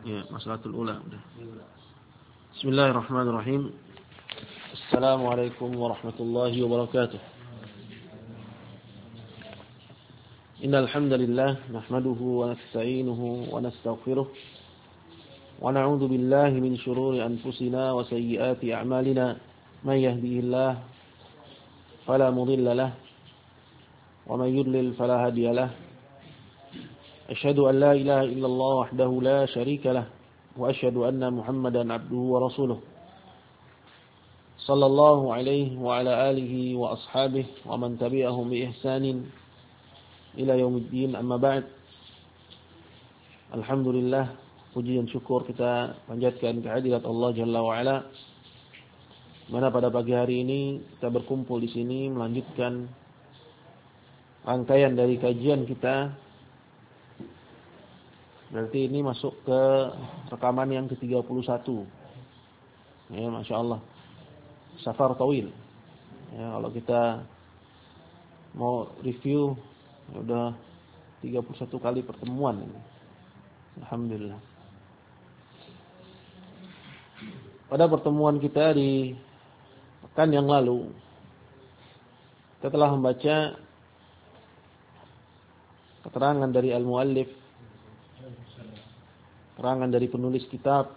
Ya, masalatul ula udah. Bismillahirrahmanirrahim. Assalamualaikum warahmatullahi wabarakatuh. Innal hamdalillah nahmaduhu wa nasta'inuhu wa nastaghfiruh wa na'udzu billahi min shururi anfusina wa sayyiati a'malina. May yahdihillahu fala mudilla lahu wa may yudlil fala hadiya lahu. Asyhadu an la ilaha illallah wahdahu la syarika lahu wa asyhadu anna Muhammadan abduhu wa rasuluh. Sallallahu alaihi wa ala alihi wa ashabihi wa man tabi'ahum bi ihsanin ila yaumiddin, amma ba'd. Alhamdulillah, puji dan syukur kita panjatkan kehadirat Allah Jalla wa Ala, mana pada pagi hari ini kita berkumpul di sini melanjutkan rangkaian dari kajian kita. Berarti ini masuk ke rekaman yang ke-31. Ya, Masya Allah. Safar tawil. Ya, kalau kita mau review, ya udah 31 kali pertemuan ini. Alhamdulillah. Pada pertemuan kita di pekan yang lalu, kita telah membaca keterangan dari al-muallif, keterangan dari penulis kitab,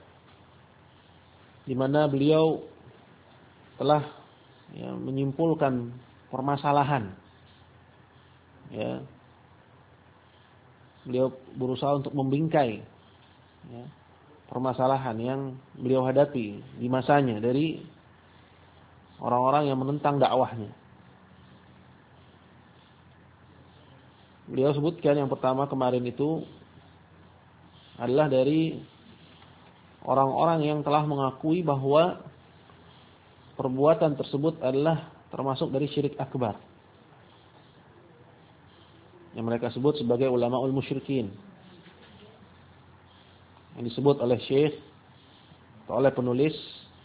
di mana beliau telah menyimpulkan permasalahan. Ya, beliau berusaha untuk membingkai permasalahan yang beliau hadapi di masanya dari orang-orang yang menentang dakwahnya. Beliau sebutkan yang pertama kemarin itu adalah dari orang-orang yang telah mengakui bahwa perbuatan tersebut adalah termasuk dari syirik akbar, yang mereka sebut sebagai ulamaul musyrikin, yang disebut oleh syekh atau oleh penulis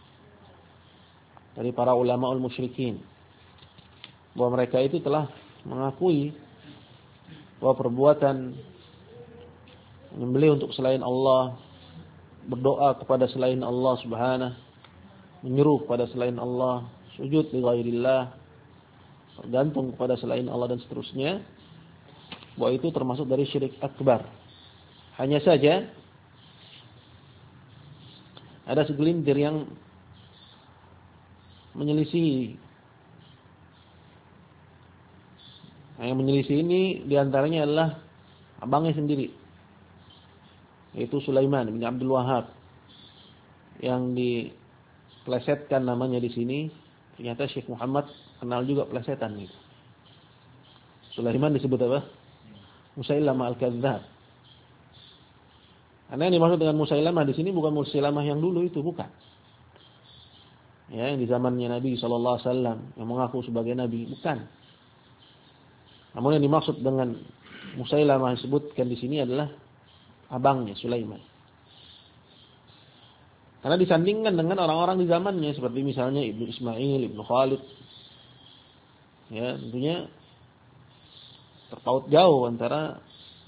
dari para ulamaul musyrikin, bahwa mereka itu telah mengakui bahwa perbuatan menyembelih untuk selain Allah, berdoa kepada selain Allah Subhanahu, menyeru kepada selain Allah, sujud li ghairillah, bergantung kepada selain Allah dan seterusnya, bahwa itu termasuk dari syirik akbar. Hanya saja ada segelintir yang menyelisih. Yang menyelisih ini diantaranya adalah abangnya sendiri, yaitu Sulaiman bin Abdul Wahhab, yang dipelesetkan namanya di sini. Ternyata Syekh Muhammad kenal juga pelesetan itu. Sulaiman disebut apa? Musailamah al-Kadzdzab. Karena yang dimaksud dengan Musailamah di sini bukan Musailamah yang dulu itu, bukan. Ya, yang di zamannya Nabi sallallahu alaihi wasallam yang mengaku sebagai nabi, bukan. Namun yang dimaksud dengan Musailamah disebutkan di sini adalah abangnya Sulaiman. Karena disandingkan dengan orang-orang di zamannya seperti misalnya Ibnu Ismail, Ibnu Khalid. Ya, tentunya terpaut jauh antara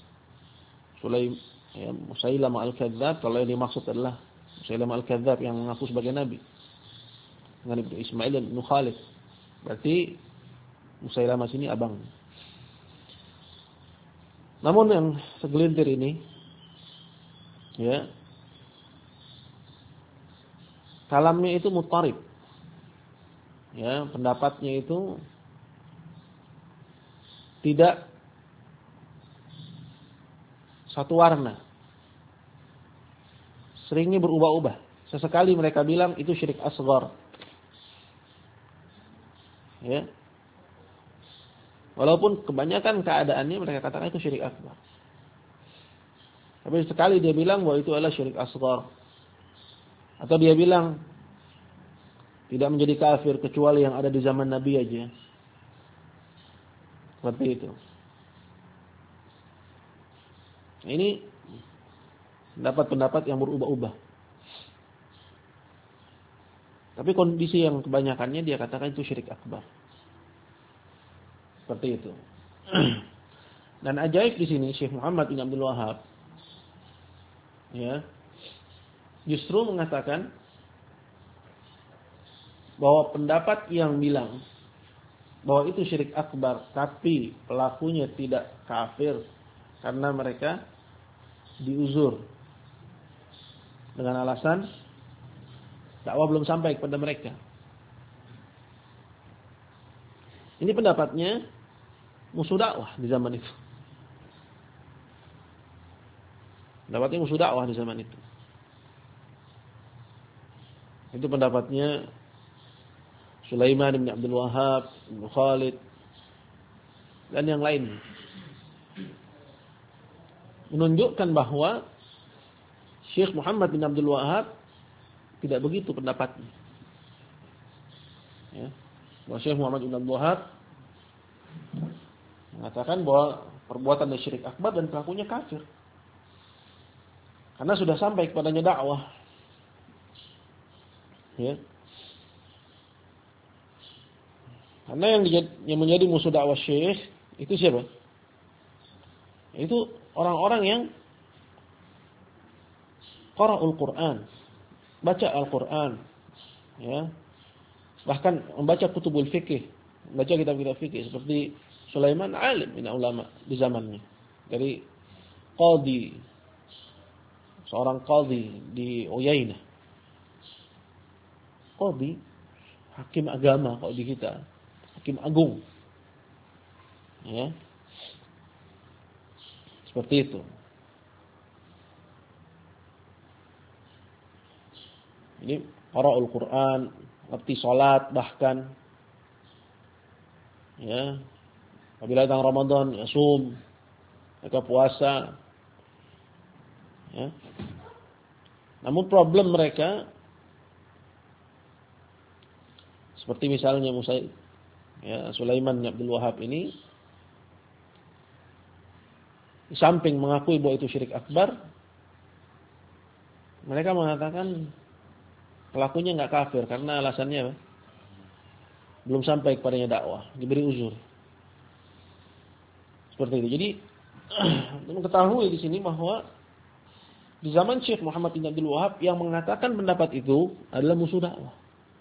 Musailamah al-Kadzdzab, kalau yang dimaksud adalah Musailamah al-Kadzdzab yang mengaku sebagai nabi, dengan Ibnu Ismail dan Ibnu Khalid. Berarti Musailamah sini abang. Namun yang segelintir ini, ya, kalamnya itu mutarib. Ya, pendapatnya itu tidak satu warna. Seringnya berubah-ubah. Sesekali mereka bilang itu syirik asghar. Ya. Walaupun kebanyakan keadaannya mereka katakan itu syirik akbar. Tapi sekali dia bilang bahwa itu adalah syirik asghar, atau dia bilang tidak menjadi kafir kecuali yang ada di zaman Nabi aja. Seperti itu. Ini pendapat-pendapat yang berubah-ubah. Tapi kondisi yang kebanyakannya dia katakan itu syirik akbar. Seperti itu. Dan ajaib di sini Syekh Muhammad bin Abdul Wahhab ya, justru mengatakan bahwa pendapat yang bilang bahwa itu syirik akbar tapi pelakunya tidak kafir karena mereka diuzur dengan alasan dakwah belum sampai kepada mereka. Ini pendapatnya musuh dakwah di zaman itu. Pendapatnya musuh dakwah di zaman itu. Itu pendapatnya Sulaiman bin Abdul Wahhab, bin Khalid, dan yang lain. Menunjukkan bahwa Syekh Muhammad bin Abdul Wahhab tidak begitu pendapatnya. Ya. Bahwa Syekh Muhammad bin Abdul Wahhab mengatakan bahwa perbuatan syirik akbar dan pelakunya kafir. Karena sudah sampai kepadanya dakwah. Ya. Karena yang menjadi musuh dakwah Syekh itu siapa? Itu orang-orang yang qara'ul Quran, baca Al-Quran, ya. Bahkan membaca kutubul fikih, membaca kitab-kitab fikih seperti Sulaiman alim min ulama di zamannya. Dari qadhi, seorang qadhi di Uyainah. Qadhi, hakim agama kalau di kita. Hakim agung. Ya. Seperti itu. Ini qara'ul Quran, ngerti salat bahkan. Ya. Apabila datang Ramadan, ya sum, mereka puasa. Ya. Namun problem mereka seperti misalnya Sulaiman bin Abdul Wahhab ini, di samping mengakui bahwa itu syirik akbar, mereka mengatakan pelakunya enggak kafir karena alasannya apa? Belum sampai kepadanya dakwah, diberi uzur. Seperti itu. Jadi mengetahui di sini bahwa di zaman Syekh Muhammad bin Abdul Wahhab yang mengatakan pendapat itu adalah musuh dakwah.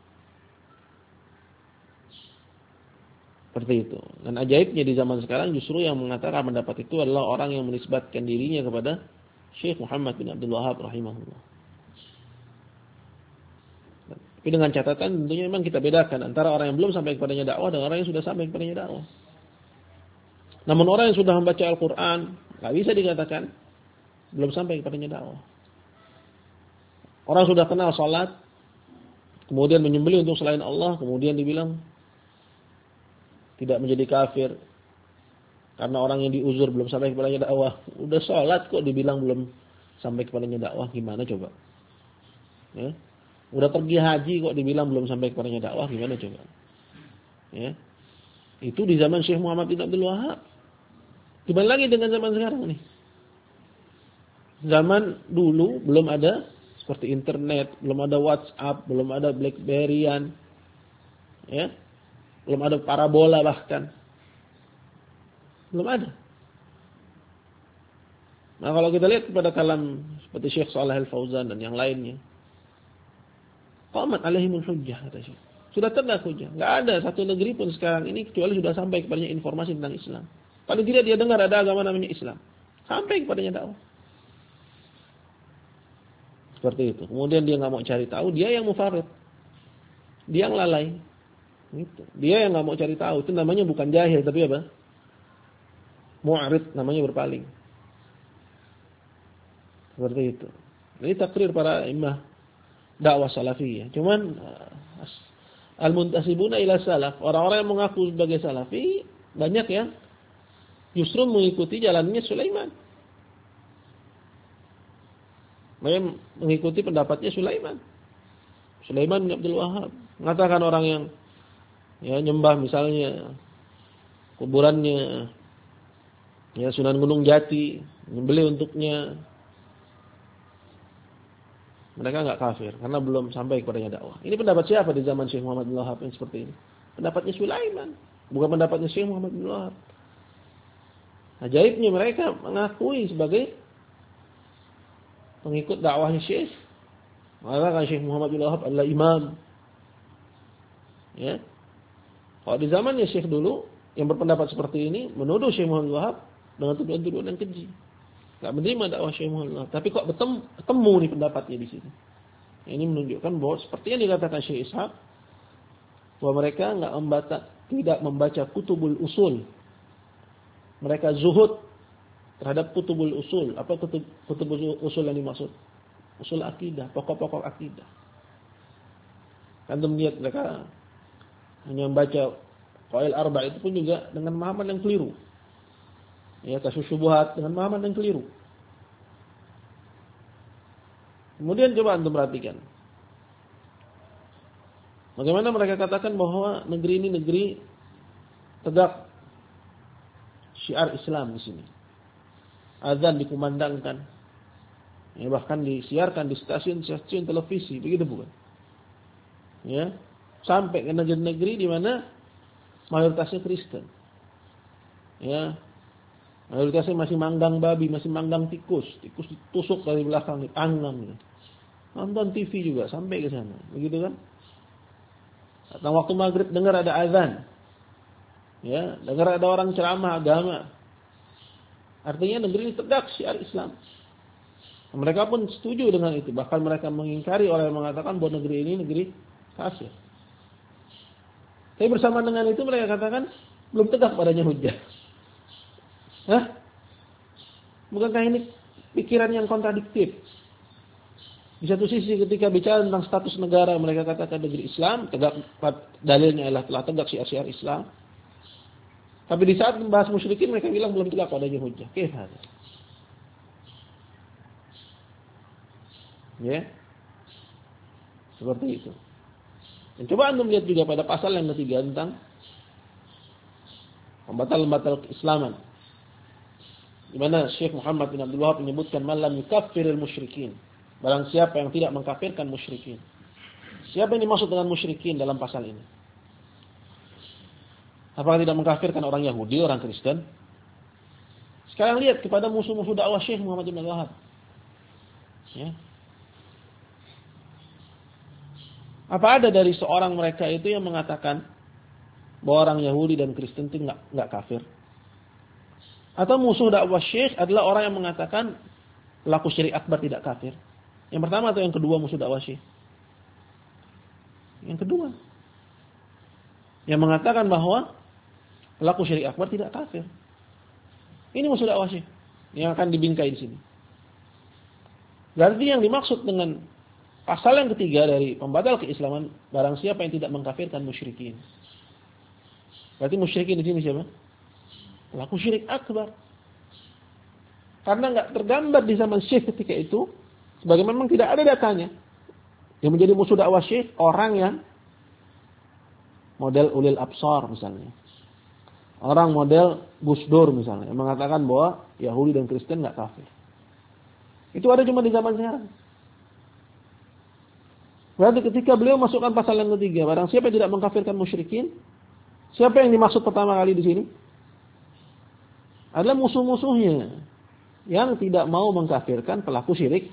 Seperti itu. Dan ajaibnya di zaman sekarang justru yang mengatakan pendapat itu adalah orang yang menisbatkan dirinya kepada Syekh Muhammad bin Abdul Wahhab rahimahullah. Tapi dengan catatan tentunya memang kita bedakan antara orang yang belum sampai kepadanya dakwah dan orang yang sudah sampai kepadanya dakwah. Namun orang yang sudah membaca Al-Quran nggak bisa dikatakan belum sampai kepadanya dakwah. Orang sudah kenal salat, kemudian menyembelih untuk selain Allah, kemudian dibilang tidak menjadi kafir karena orang yang diuzur belum sampai kepadanya dakwah. Udah sholat kok dibilang belum sampai kepadanya dakwah, gimana coba? Ya. Udah pergi haji kok dibilang belum sampai kepadanya dakwah, gimana coba? Ya. Itu di zaman Syekh Muhammad bin Abdul Wahhab. Gimana lagi dengan zaman sekarang nih? Zaman dulu belum ada seperti internet, belum ada WhatsApp, belum ada BlackBerry-an. Ya. Belum ada parabola bahkan. Belum ada. Nah kalau kita lihat kepada kalam seperti Syekh Shalih Al-Fauzan dan yang lainnya. Qamat alaihimul hujjah kata Syekh. Sudah tegak hujjah. Enggak ada satu negeri pun sekarang ini kecuali sudah sampai kepadanya informasi tentang Islam. Paling tidak dia dengar ada agama namanya Islam. Sampai kepadanya dakwah. Seperti itu. Kemudian dia enggak mau cari tahu, dia yang mufarid. Dia yang lalai. Gitu. Dia yang nggak mau cari tahu, itu namanya bukan jahil tapi apa? Mu'rid, namanya berpaling. Seperti itu. Ini takrir para imam dakwah salafiyah. Cuman al-muntasibuna ila salaf, orang-orang yang mengaku sebagai salafi banyak yang justru mengikuti jalannya Sulaiman. Mereka mengikuti pendapatnya Sulaiman. Sulaiman bin Abdul Wahhab mengatakan orang yang nyembah misalnya kuburannya Sunan Gunung Jati, nyembelih untuknya, mereka enggak kafir karena belum sampai kepadanya dakwah. Ini pendapat siapa di zaman Syekh Muhammad bin Wahhab yang seperti ini? Pendapatnya Sulaiman, bukan pendapatnya Syekh Muhammad bin Wahhab. Ajaibnya mereka mengakui sebagai pengikut dakwahnya Syekh. Mengatakan Syekh Muhammad bin Wahab adalah imam. Ya. Kalau di zamannya Syekh dulu yang berpendapat seperti ini menuduh Syekh Muhammad bin Wahab dengan tuduhan-tuduhan yang keji. Enggak menerima dakwah Syekh Muhammad bin Wahab, tapi kok bertemu nih pendapatnya di sini. Ini menunjukkan bahwa seperti yang dikatakan Syekh Ishaq, bahwa mereka tidak membaca kutubul usul. Mereka zuhud terhadap kutubul usul. Apa kutubul usul yang dimaksud? Usul akidah, pokok-pokok akidah. Antum lihat mereka hanya membaca qawaid arba itu pun juga dengan pemahaman yang keliru. Ya, kasus syubhat dengan pemahaman yang keliru. Kemudian coba antum perhatikan. Bagaimana mereka katakan bahwa negeri ini negeri tegak syiar Islam di sini. Azan dikumandangkan. Ya, bahkan disiarkan di stasiun televisi, begitu bukan? Ya, sampai ke negeri-negeri di mana mayoritasnya Kristen. Ya. Mayoritasnya masih manggang babi, masih manggang tikus ditusuk dari belakang, dipanggang gitu. Nonton TV juga sampai ke sana, begitu kan? Datang waktu maghrib dengar ada azan. Ya, dengar ada orang ceramah agama. Artinya negeri ini tegak syiar Islam. Mereka pun setuju dengan itu. Bahkan mereka mengingkari orang yang mengatakan bahwa negeri ini negeri kafir. Tapi bersama dengan itu mereka katakan belum tegak padanya hujjah. Hah? Bukankah ini pikiran yang kontradiktif? Di satu sisi ketika bicara tentang status negara mereka katakan negeri Islam, tegak dalilnya adalah telah tegak syiar Islam. Tapi di saat membahas musyrikin mereka bilang belum tegak padanya hujjah. Kaifa? Ya. Seperti itu. Dan coba antum lihat juga pada pasal yang ketiga tentang pembatal-pembatal keislaman. Di mana Syekh Muhammad bin Abdul Wahab menyebutkan malam yukaffiril musyrikin. Barang siapa yang tidak mengkafirkan musyrikin. Siapa yang dimaksud dengan musyrikin dalam pasal ini? Apakah tidak mengkafirkan orang Yahudi, orang Kristen? Sekarang lihat kepada musuh-musuh dakwah Syekh Muhammad bin Abdul Wahab. Ya. Apa ada dari seorang mereka itu yang mengatakan bahwa orang Yahudi dan Kristen itu enggak kafir? Atau musuh dakwah Syekh adalah orang yang mengatakan pelaku syirik akbar tidak kafir? Yang pertama atau yang kedua musuh dakwah Syekh? Yang kedua. Yang mengatakan bahwa pelaku syirik akbar tidak kafir. Ini musuh dakwah Syekh yang akan dibingkai di sini. Berarti yang dimaksud dengan pasal yang ketiga dari pembatal keislaman, barang siapa yang tidak mengkafirkan musyrikin. Berarti musyrikin di sini siapa? Pelaku syirik akbar. Karena enggak tergambar di zaman Syekh ketika itu, sebagai memang tidak ada datanya. Yang menjadi musuh dakwah Syekh orang yang model ulil absar misalnya. Orang model Gus Dur misalnya, yang mengatakan bahwa Yahudi dan Kristen enggak kafir. Itu ada cuma di zaman sekarang. Berarti ketika beliau masukkan pasal yang ketiga, barang siapa yang tidak mengkafirkan musyrikin, siapa yang dimaksud pertama kali di sini? Adalah musuh-musuhnya yang tidak mau mengkafirkan pelaku syirik.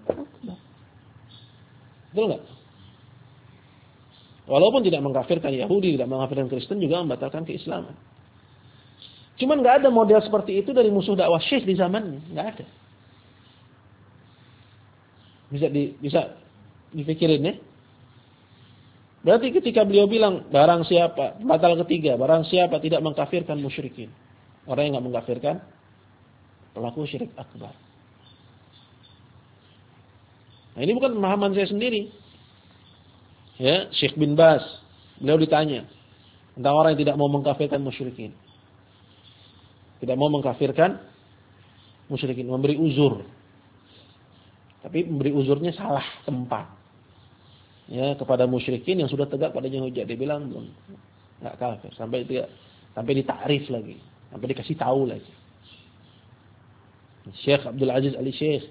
Betul enggak? Walaupun tidak mengkafirkan Yahudi, tidak mengkafirkan Kristen, juga membatalkan keislaman. Cuman enggak ada model seperti itu dari musuh dakwah Syekh di zamannya, enggak ada. Bisa dipikirin ya. Berarti ketika beliau bilang barang siapa, batal ketiga, barang siapa tidak mengkafirkan musyrikin. Orang yang enggak mengkafirkan pelaku syirik akbar. Nah, ini bukan pemahaman saya sendiri. Ya, Syekh bin Baz, beliau ditanya tentang orang yang tidak mau mengkafirkan musyrikin. Tidak mau mengkafirkan musyrikin, memberi uzur. Tapi memberi uzurnya salah tempat. Ya, kepada musyrikin yang sudah tegak padanya hujjah, dia bilang belum enggak kafir, sampai ditakrif lagi, sampai dikasih tahu lagi. Syekh Abdul Aziz Syekh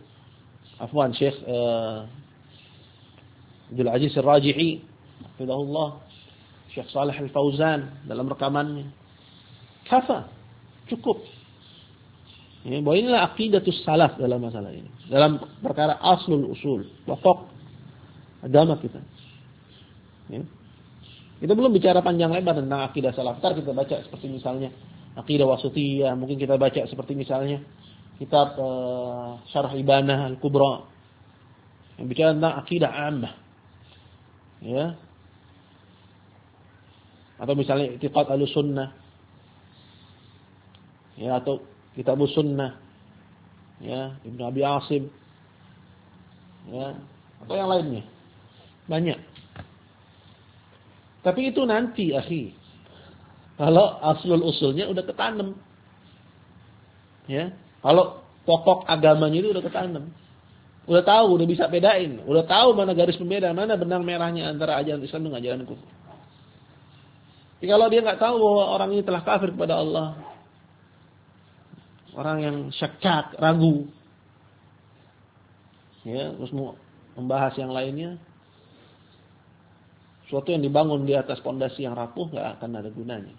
Abdul Aziz Ar-Raji'i, hafizahullah, Syekh Shalih Al-Fauzan dalam rekamannya, kafa, cukup. Ya, bahwa inilah aqidatus salaf dalam masalah ini. Dalam perkara aslul usul, pokok agama kita. Ya. Kita belum bicara panjang lebar tentang akidah salaf. Ntar kita baca seperti misalnya Aqidah Wasithiyah, mungkin kita baca seperti misalnya kitab Syarh Ibanah Al-Kubra yang bicara tentang akidah ammah. Ya. Atau misalnya I'tiqad Ahlussunnah. Ya, atau Kitabus Sunnah. Ya, Ibnu Abi Asim. Ya, atau yang lainnya. Banyak. Tapi itu nanti, akhi. Kalau aslul usulnya udah ketanam. Ya. Kalau pokok agamanya itu udah ketanam. Udah tahu, udah bisa bedain. Udah tahu mana garis pembeda, mana benang merahnya antara ajaran Islam dengan ajaran kufur. Tapi kalau dia nggak tahu bahwa orang ini telah kafir kepada Allah. Orang yang syak, ragu. Ya, terus mau membahas yang lainnya. Suatu yang dibangun di atas pondasi yang rapuh nggak akan ada gunanya.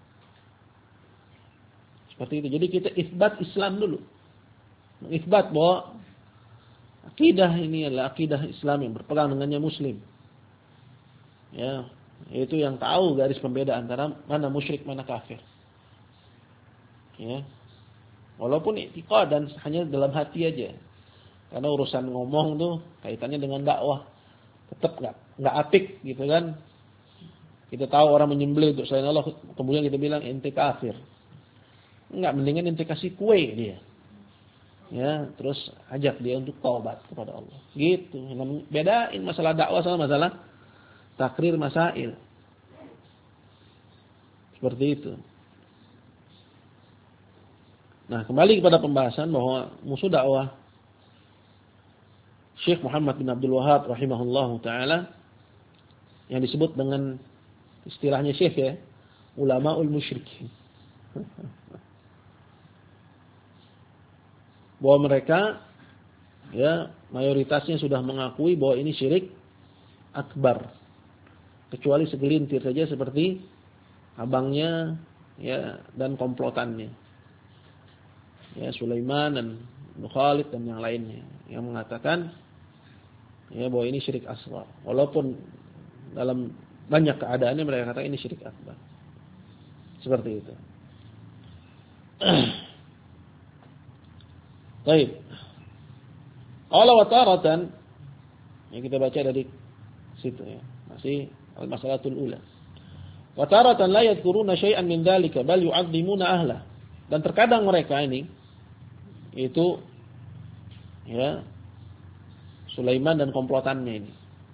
Seperti itu. Jadi kita isbat Islam dulu. Mengisbat bahwa akidah ini adalah akidah Islam yang berpegang dengannya Muslim. Ya, yaitu yang tahu garis pembeda antara mana musyrik, mana kafir. Ya. Walaupun i'tiqad dan hanya dalam hati aja. Karena urusan ngomong tuh kaitannya dengan dakwah. Tetap enggak apik gitu kan. Kita tahu orang menyembelih untuk selain Allah, kemudian kita bilang ente kafir. Enggak, mendingan ente kasih kue dia. Ya, terus ajak dia untuk taubat kepada Allah. Gitu. Bedain masalah dakwah sama masalah takrir masail. Seperti itu. Nah, kembali kepada pembahasan bahwa musuh dakwah Syekh Muhammad bin Abdul Wahhab rahimahullahu taala yang disebut dengan istilahnya Syekh ya, ulamaul musyrikin. Bahwa mereka ya mayoritasnya sudah mengakui bahwa ini syirik akbar. Kecuali segelintir saja seperti abangnya ya dan komplotannya. Ya, Sulaiman dan Khalid dan yang lainnya yang mengatakan ya bahwa ini syirik asghar. Walaupun dalam banyak keadaannya mereka katakan ini syirik akbar. Seperti itu. Baik. Allah wa taratan yang kita baca dari situ ya. Masih al-masalatul ula. Wa taratan la yadhkuruna syai'an min dzalika bal yu'azzimuna ahla. Dan terkadang mereka ini itu ya Sulaiman dan komplotannya ini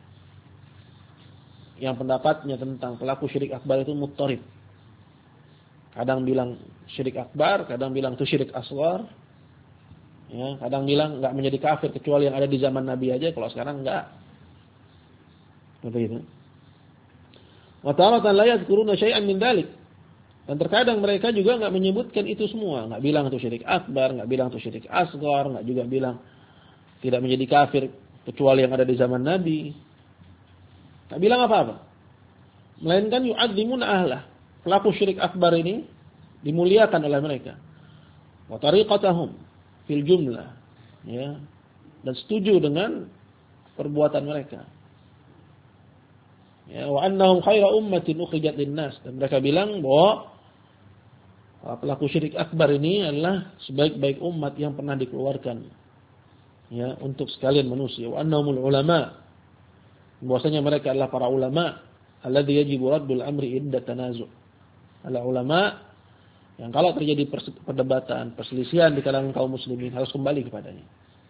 yang pendapatnya tentang pelaku syirik akbar itu muttarib. Kadang bilang syirik akbar, kadang bilang itu syirik asghar. Ya, kadang bilang enggak menjadi kafir kecuali yang ada di zaman Nabi aja, kalau sekarang enggak. Seperti itu. Wa taratan la yadhkuruna syai'an min dzalik. Dan terkadang mereka juga enggak menyebutkan itu semua, enggak bilang itu syirik akbar, enggak bilang itu syirik asghar, enggak juga bilang tidak menjadi kafir kecuali yang ada di zaman Nabi. Enggak bilang apa-apa. Melainkan yu'adzimuna ahlah. Pelaku syirik akbar ini dimuliakan oleh mereka. Wa tariqatahum fil jumlah, ya. Dan setuju dengan perbuatan mereka. Ya, wa annahum khairu ummatin ukhrijat lin-nas. Dan mereka bilang bahwa pelaku syirik akbar ini adalah sebaik-baik umat yang pernah dikeluarkan ya untuk sekalian manusia. Wa annahumul ulama. Bahwasanya mereka adalah para ulama alladzi yajibu raddul amri inda tanazu'. Adalah ulama yang kalau terjadi perdebatan, perselisihan di kalangan kaum muslimin harus kembali kepadanya.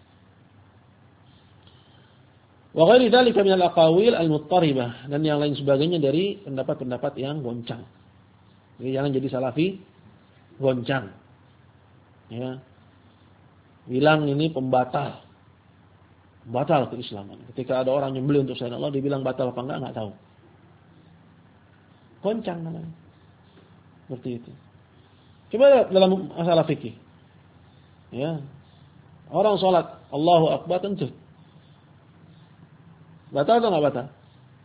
Wa ghairi dzalika min al-aqawil al-muttaribah, dan yang lain sebagainya dari pendapat-pendapat yang goncang. Jadi jangan jadi salafi goncang. Ya. Bilang ini pembatal. Batal keislaman. Ketika ada orang nyembelih untuk selain Allah, dibilang batal apa enggak tahu. Goncang namanya. Seperti itu. Coba dalam masalah fikih. Ya. Orang salat Allahu Akbar tentu. Batal atau enggak batal?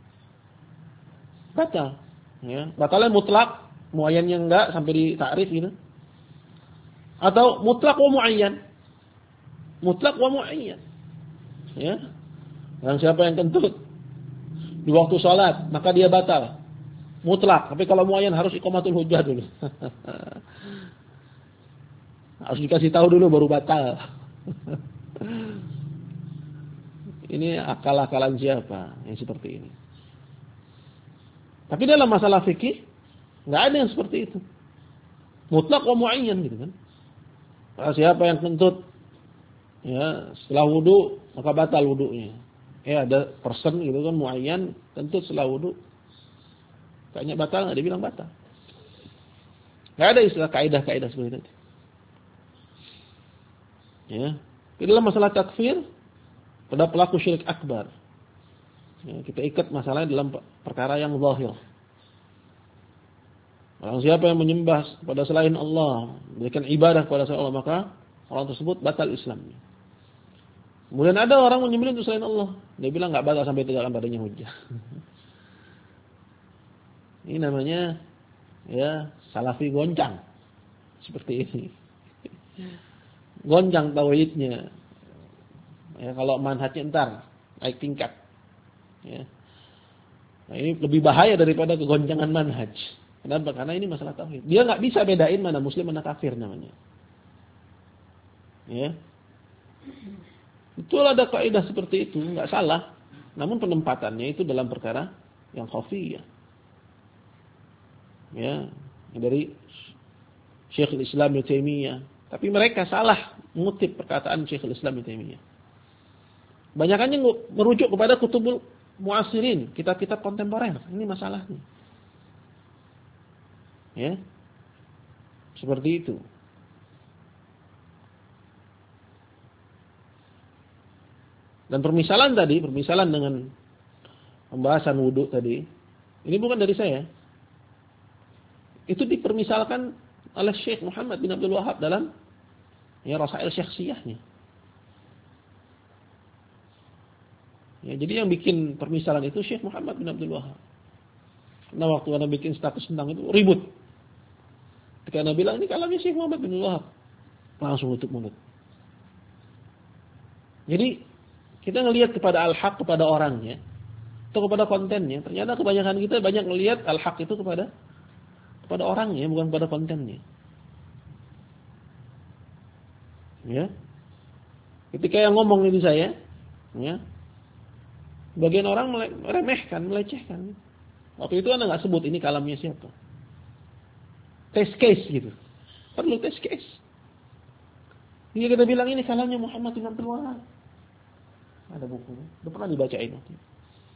Batal. Ya. Batalnya mutlak, muayyannya enggak sampai di takrif gitu. Atau mutlak wa muayyan. Mutlak wa muayyan. Ya. Dan siapa yang kentut di waktu salat, maka dia batal. Mutlak, tapi kalau muayyan harus iqamatul hujjah dulu. Harus dikasih tahu dulu baru batal. Ini akal-akalan siapa yang seperti ini? Tapi dalam masalah fikih enggak ada yang seperti itu. Mutlak wa muayyan gitu kan. Kalau siapa yang kentut ya setelah wudu maka batal wudunya. Ya ada person gitu kan muayyan kentut setelah wudu. Kayaknya batal enggak dibilang batal. Enggak ada istilah kaidah-kaidah seperti itu. Ya. Dalam masalah takfir pada pelaku syirik akbar. Ya, kita ikat masalahnya dalam perkara yang zahir. Orang siapa yang menyembah kepada selain Allah, memberikan ibadah kepada selain Allah, maka orang tersebut batal Islamnya. Kemudian ada orang menyembelih untuk selain Allah, dia bilang enggak batal sampai tegakkan padanya hujjah. Ini namanya ya salafi goncang. Seperti ini. Goncang tauhidnya. Ya, kalau manhajnya entar naik tingkat. Ya. Nah, ini lebih bahaya daripada kegoncangan manhaj. Kenapa? Karena ini masalah tauhid. Dia nggak bisa bedain mana muslim mana kafir namanya. Ya. Betul ada kaidah seperti itu, nggak salah. Namun penempatannya itu dalam perkara yang khafiyah. Ya, dari Syekhul Islam Ibnu Taimiyah. Tapi mereka salah mengutip perkataan Syekhul Islam Ibnu Taimiyah. Banyakannya merujuk kepada kutubul muasirin, kitab-kitab kontemporer. Ini masalahnya. Ya. Seperti itu. Dan permisalan dengan pembahasan wudu tadi, ini bukan dari saya. Itu dipermisalkan oleh Syekh Muhammad bin Abdul Wahhab dalam ya Rasail Syekhsiyahnya. Ya, jadi yang bikin permisalan itu Syekh Muhammad bin Abdul Wahhab. Karena waktu Anda bikin status tentang itu ribut. Ketika Anda bilang ini kalamnya Syekh Muhammad bin Abdul Wahhab, langsung tutup mulut. Jadi kita ngelihat kepada al-haq kepada orangnya atau kepada kontennya. Ternyata kebanyakan kita banyak ngelihat al-haq itu kepada orangnya, bukan pada kontennya. Ya. Ketika yang ngomong ini saya, ya. Bagian orang meremehkan, melecehkan. Waktu itu Anda nggak sebut ini kalamnya siapa. Test case gitu. Perlu test case. Ini kita bilang ini kalamnya Muhammad bin Abdul Wahhab. Ada bukunya. Udah pernah dibacain waktu itu.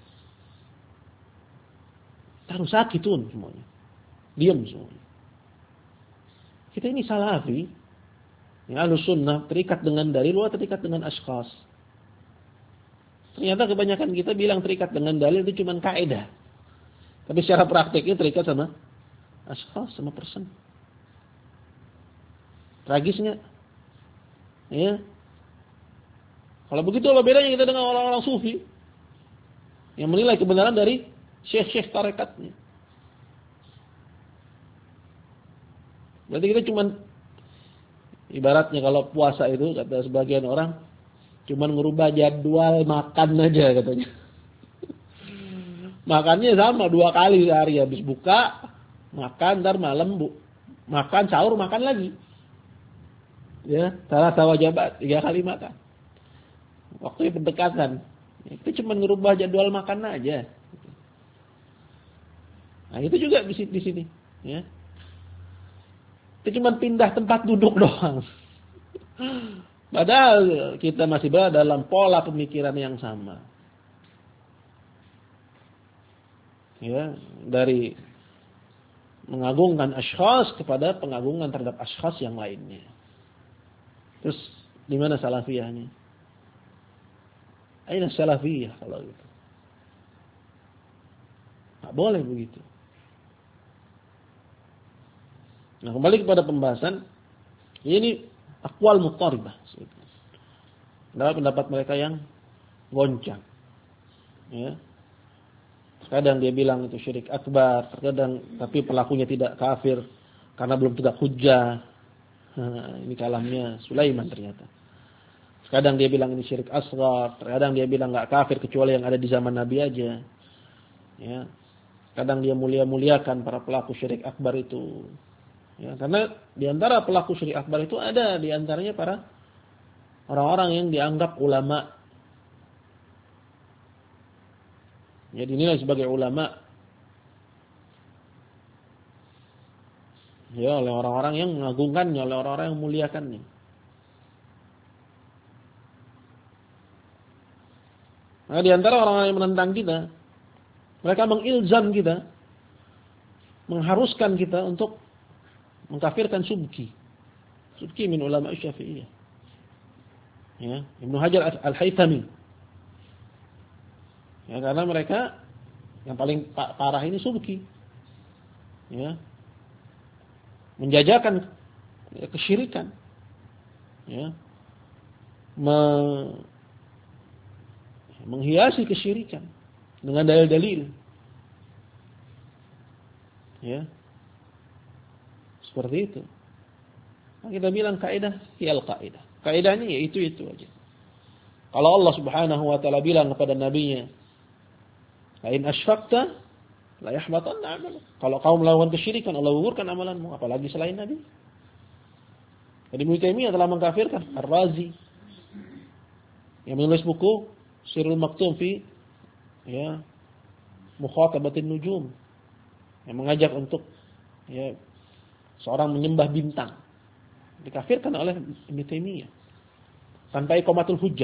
Taruh sakitun semuanya. Diam semuanya. Kita ini salafi. Ya, Ahlus Sunnah terikat dengan dalil, terikat dengan ashkhas. Ternyata kebanyakan kita bilang terikat dengan dalil itu cuma kaidah. Tapi secara praktiknya terikat sama ashkhas, sama person. Tragisnya. Ya. Kalau begitu apa bedanya kita dengan orang-orang sufi yang menilai kebenaran dari syekh-syekh tarekatnya. Berarti kita cuma ibaratnya kalau puasa itu kata sebagian orang cuma ngerubah jadwal makan aja katanya. Makannya sama 2 kali sehari, habis buka makan, ntar malam makan, sahur makan lagi. Ya, salah wajibat 3 kali makan. Waktunya berdekatan. Itu cuma ngerubah jadwal makan aja. Nah, itu juga di sini, ya. Itu cuma pindah tempat duduk doang. Padahal kita masih berada dalam pola pemikiran yang sama. Ya, dari mengagungkan ashkhas kepada pengagungan terhadap ashkhas yang lainnya. Terus di mana salafiyahnya? Aina salafiyah kalau gitu? Tak boleh begitu. Nah, kembali kepada pembahasan ini aqwal muqtaribah. Dalam pendapat mereka yang goncang. Ya. Kadang dia bilang itu syirik akbar, terkadang tapi pelakunya tidak kafir karena belum tegak hujjah. Ini kalamnya Sulaiman ternyata. Kadang dia bilang ini syirik asghar, kadang dia bilang enggak kafir kecuali yang ada di zaman Nabi aja. Ya. Kadang dia mulia-muliakan para pelaku syirik akbar itu. Ya, karena di antara pelaku syirik akbar itu ada di antaranya para orang-orang yang dianggap ulama. Ya, dinilai sebagai ulama. Ya, oleh orang-orang yang mengagungkannya, oleh orang-orang yang memuliakannya. Nah, di antara orang-orang yang menentang kita, mereka mengilzam kita, mengharuskan kita untuk mengkafirkan Subki. Subki min ulama Syafi'iyah. Ya, Ibnu Hajar Al-Haythami. Ya, karena mereka yang paling parah ini Subki. Ya. Menjajakan kesyirikan. Ya. Menghiasi kesyirikan dengan dalil-dalil. Ya. Seperti itu. Nah, kita bilang kaidah, hiyal kaidah. Kaidahnya ya itu aja. Kalau Allah Subhanahu wa taala bilang kepada nabinya, "La in asyrakta la yahbatanna 'amaluk." Kalau kamu melakukan kesyirikan, Allah gugurkan amalanmu, apalagi selain Nabi. Jadi Ibnu Taimiyah telah mengkafirkan Ar-Razi yang menulis buku Sirrul Maktum fi Mukhatabatin Nujum, yang mengajak untuk seorang menyembah bintang. Dikafirkan oleh Ibnu Taimiyah tanpa iqamatul hujjah.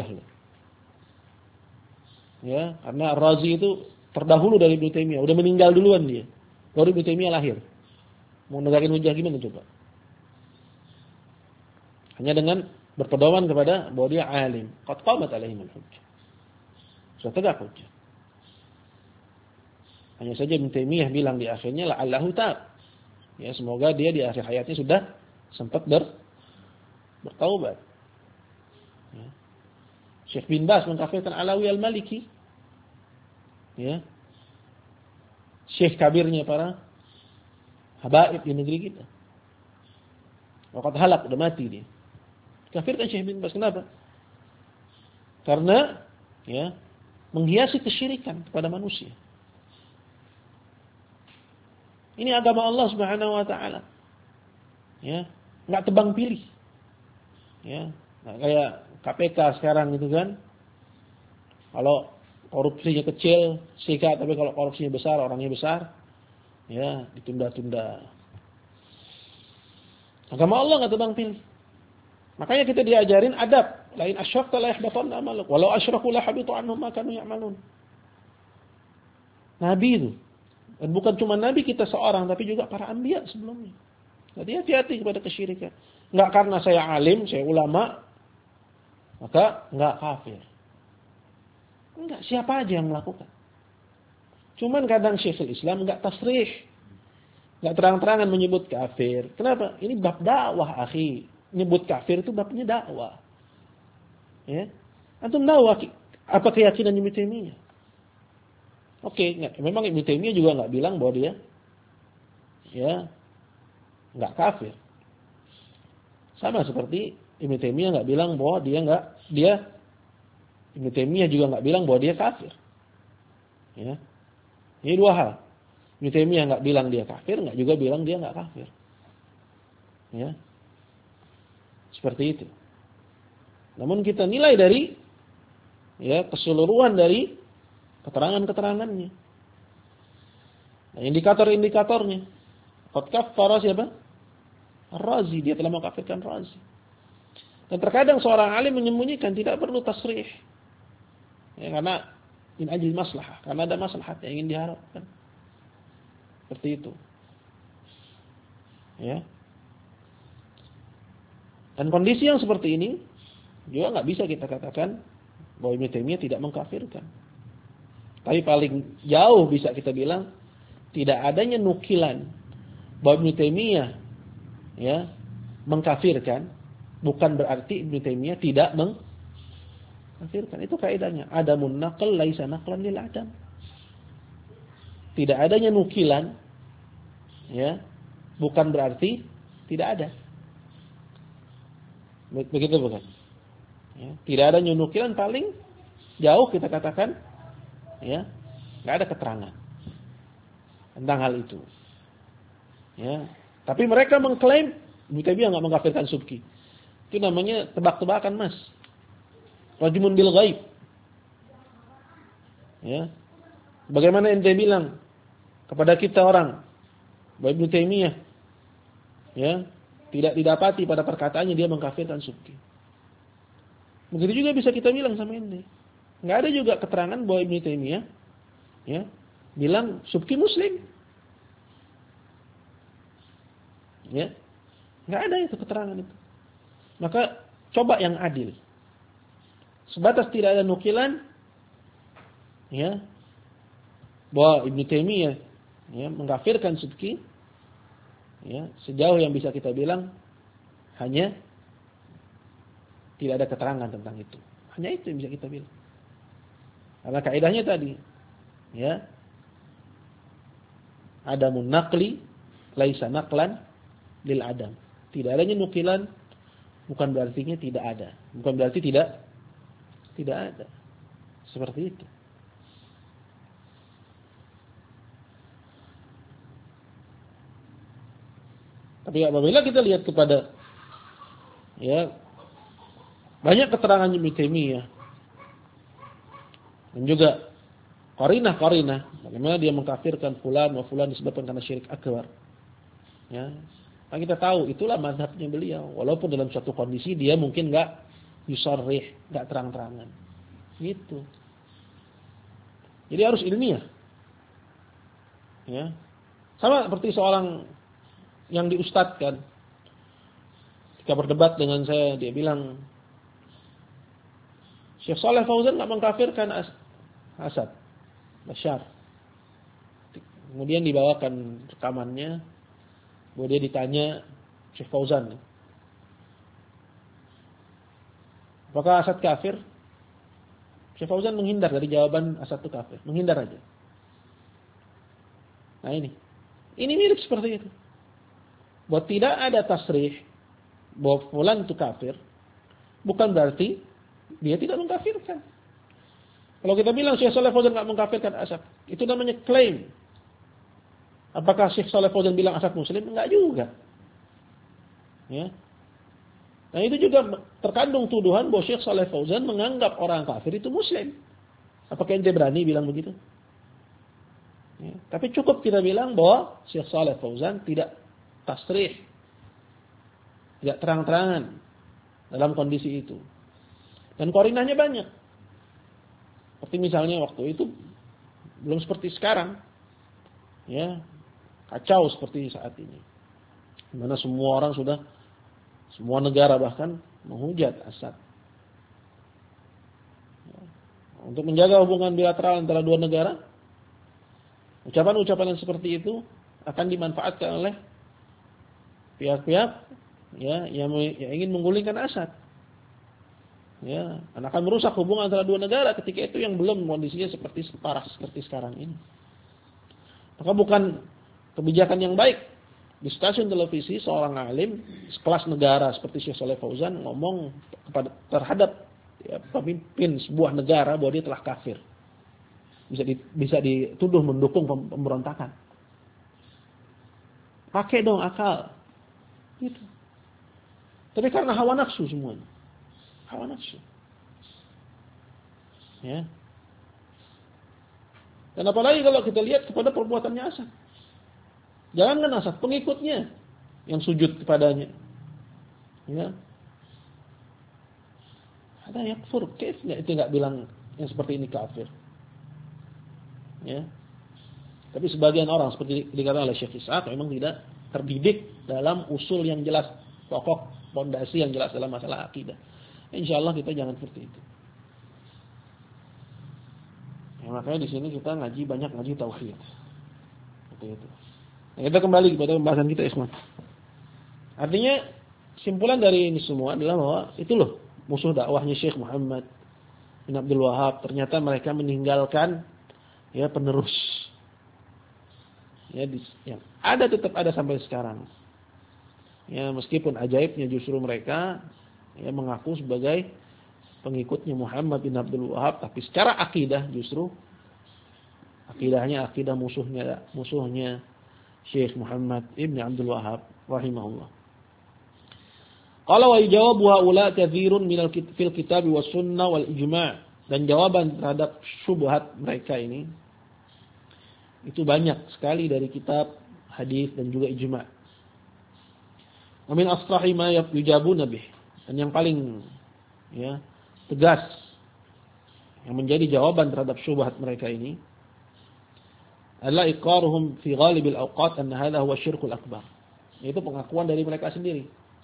Ya, karena Ar-Razi itu terdahulu dari Ibnu Taimiyah, udah meninggal duluan dia. Baru Ibnu Taimiyah lahir. Mau negakin hujjah gimana coba? Hanya dengan berpedoman kepada bahwa dia alim. Qad qamat alaihim al-hujjah. Sudah tegak hujjah. Hanya saja Ibnu Taimiyah bilang di akhirnya la'allahu ta'ab. Ya, semoga dia di akhir hayatnya sudah sempat bertaubat. Ya. Syekh bin Baz mengkafirkan Alawi al-Maliki. Ya. Syekh kabirnya para habaib di negeri kita. Waqad halak, udah mati dia. Kafirkan Syekh bin Baz. Kenapa? Karena menghiasi kesyirikan kepada manusia. Ini agama Allah Subhanahu wa taala. Ya, enggak tebang pilih. Ya, nah, kayak KPK sekarang gitu kan. Kalau korupsinya kecil, sikat, tapi kalau korupsinya besar, orangnya besar, ya ditunda-tunda. Agama Allah enggak tebang pilih. Makanya kita diajarin adab. Lain asyrakta la yahbatanna amaluk. Walau asyraku la habitu anhum ma kanu ya'malun. Nabi itu. Dan bukan cuma Nabi kita seorang, tapi juga para anbiya sebelumnya. Jadi hati-hati kepada kesyirikan. Enggak karena saya alim, saya ulama, maka enggak kafir. Enggak, siapa aja yang melakukan. Cuman kadang Syekhul Islam enggak tasrih. Enggak terang-terangan menyebut kafir. Kenapa? Ini bab dakwah, akhi. Nyebut kafir itu babnya dakwah. Ya. Antum tahu apa keyakinan Ibnu Taimiyah? Oke, memang Ibnu Taimiyah juga enggak bilang bahwa dia enggak kafir. Sama seperti Ibnu Taimiyah enggak bilang bahwa Ibnu Taimiyah juga enggak bilang bahwa dia kafir. Ya. Ini dua hal. Ibnu Taimiyah enggak bilang dia kafir, enggak juga bilang dia enggak kafir. Ya. Seperti itu. Namun kita nilai dari keseluruhan dari keterangan-keterangannya. Nah, indikator-indikatornya. Qad kaffara siapa? Ar-Razi, dia telah mengkafirkan Razi. Dan terkadang seorang alim menyembunyikan, tidak perlu tasrih. Ya, karena min ajli maslahah, karena ada maslahat yang ingin diharapkan. Seperti itu. Ya. Dan kondisi yang seperti ini juga enggak bisa kita katakan bahwa Ibnu Taimiyah tidak mengkafirkan. Tapi paling jauh bisa kita bilang tidak adanya nukilan bahwa Ibnu Taimiyah mengkafirkan bukan berarti Ibnu Taimiyah tidak mengkafirkan. Itu kaidahnya. Adamun naql laisa naqlan lil adam. Tidak adanya nukilan bukan berarti tidak ada. Begitu bukan? Ya, tidak ada nukilan, paling jauh kita katakan, ya, nggak ada keterangan tentang hal itu. Ya, tapi mereka mengklaim Ibnu Taimiyah nggak mengkafirkan Subki. Itu namanya tebak-tebakan, Mas. Rajumun bil ghaib. Ya. Bagaimana ente bilang kepada kita orang bahwa Ibnu Taimiyah, ya, tidak didapati pada perkataannya dia mengkafirkan Subki. Begitu juga bisa kita bilang sama ente. Enggak ada juga keterangan bahwa Ibnu Taimiyah, ya, bilang Subki Muslim. Ya. Enggak ada itu keterangan itu. Maka coba yang adil. Sebatas tidak ada nukilan, ya, bahwa Ibnu Taimiyah, ya, mengkafirkan Subki, ya, sejauh yang bisa kita bilang hanya tidak ada keterangan tentang itu. Hanya itu yang bisa kita bilang. Karena kaidahnya tadi, ya, adamun naqli laisa naqlan lil adam. Tidak adanya nukilan bukan berarti tidak ada. Bukan berarti tidak ada. Seperti itu. Tapi apabila kita lihat kepada, ya, banyak keterangan Ibnu Taimiyah dan juga qarinah bagaimana dia mengkafirkan fulan wa fulan disebabkan karena syirik akbar. Ya. Nah, kita tahu itulah mazhabnya beliau, walaupun dalam suatu kondisi dia mungkin enggak yusarrih, enggak terang-terangan. Gitu. Jadi harus ilmiah. Ya. Sama seperti seorang yang diustadkan ketika berdebat dengan saya, dia bilang Syekh Shalih Fauzan enggak mengkafirkan Asad Bashar. Kemudian dibawakan rekamannya, bahwa dia ditanya Syekh Fauzan, apakah Asad kafir? Syekh Fauzan menghindar dari jawaban Asad itu kafir, menghindar aja. Nah ini mirip seperti itu. Bahwa tidak ada tasrih bahwa fulan itu kafir, bukan berarti dia tidak mengkafirkan. Kalau kita bilang Syekh Shalih Fauzan enggak mengkafirkan Asad, itu namanya klaim. Apakah Syekh Shalih Fauzan bilang Asad Muslim? Enggak juga. Ya. Nah itu juga terkandung tuduhan bahwa Syekh Shalih Fauzan menganggap orang kafir itu Muslim. Apakah ente berani bilang begitu? Ya. Tapi cukup kita bilang bahwa Syekh Shalih Fauzan tidak tasrih, tidak terang-terangan dalam kondisi itu. Dan qarinahnya banyak. Seperti misalnya waktu itu belum seperti sekarang. Ya, kacau seperti saat ini. Di mana semua orang semua negara bahkan menghujat Asad. Ya. Untuk menjaga hubungan bilateral antara dua negara, ucapan-ucapan yang seperti itu akan dimanfaatkan oleh pihak-pihak, ya, yang ingin menggulingkan Asad. Ya, akan merusak hubungan antara dua negara ketika itu yang belum kondisinya seperti parah seperti sekarang ini. Maka bukan kebijakan yang baik di stasiun televisi seorang alim sekelas negara seperti Syekh Shalih Fauzan ngomong terhadap, ya, pemimpin sebuah negara bahwa dia telah kafir. Bisa dituduh mendukung pemberontakan. Pakai dong akal. Gitu. Tapi karena hawa nafsu semuanya. Hawa nafsu. Ya. Dan apalagi kalau kita lihat kepada perbuatannya Asad. Jangankan Asad, pengikutnya yang sujud kepadanya. Ya. Ada yang kafir, itu enggak bilang yang seperti ini kafir. Ya. Tapi sebagian orang seperti dikatakan oleh Syekh Ishaq memang tidak terdidik dalam usul yang jelas, pokok fondasi yang jelas dalam masalah akidah. Insyaallah kita jangan seperti itu. Ya, makanya di sini kita banyak ngaji tauhid. Seperti itu. Nah, kita kembali kepada pembahasan kita, ikhwan. Artinya simpulan dari ini semua adalah bahwa itu loh musuh dakwahnya Syekh Muhammad bin Abdul Wahhab. Ternyata mereka meninggalkan, ya, penerus. Ya, yang ada tetap ada sampai sekarang. Ya, meskipun ajaibnya justru mereka ya mengaku sebagai pengikutnya Muhammad bin Abdul Wahhab, tapi secara akidah justru akidahnya akidah musuhnya Syekh Muhammad ibn Abdul Wahhab rahimahullah. Qala wa jawabu haula katsirun minal fil kitab was sunnah wal ijma', dan jawaban terhadap syubhat mereka ini itu banyak sekali dari kitab, hadis dan juga ijma'. Wa min asrahi ma yujabuna bih, dan yang paling ya tegas yang menjadi jawaban terhadap syubhat mereka ini adalah iqraruhum fi ghalibil awqat anna hadha huwa syirkul akbar. Itu pengakuan dari mereka sendiri.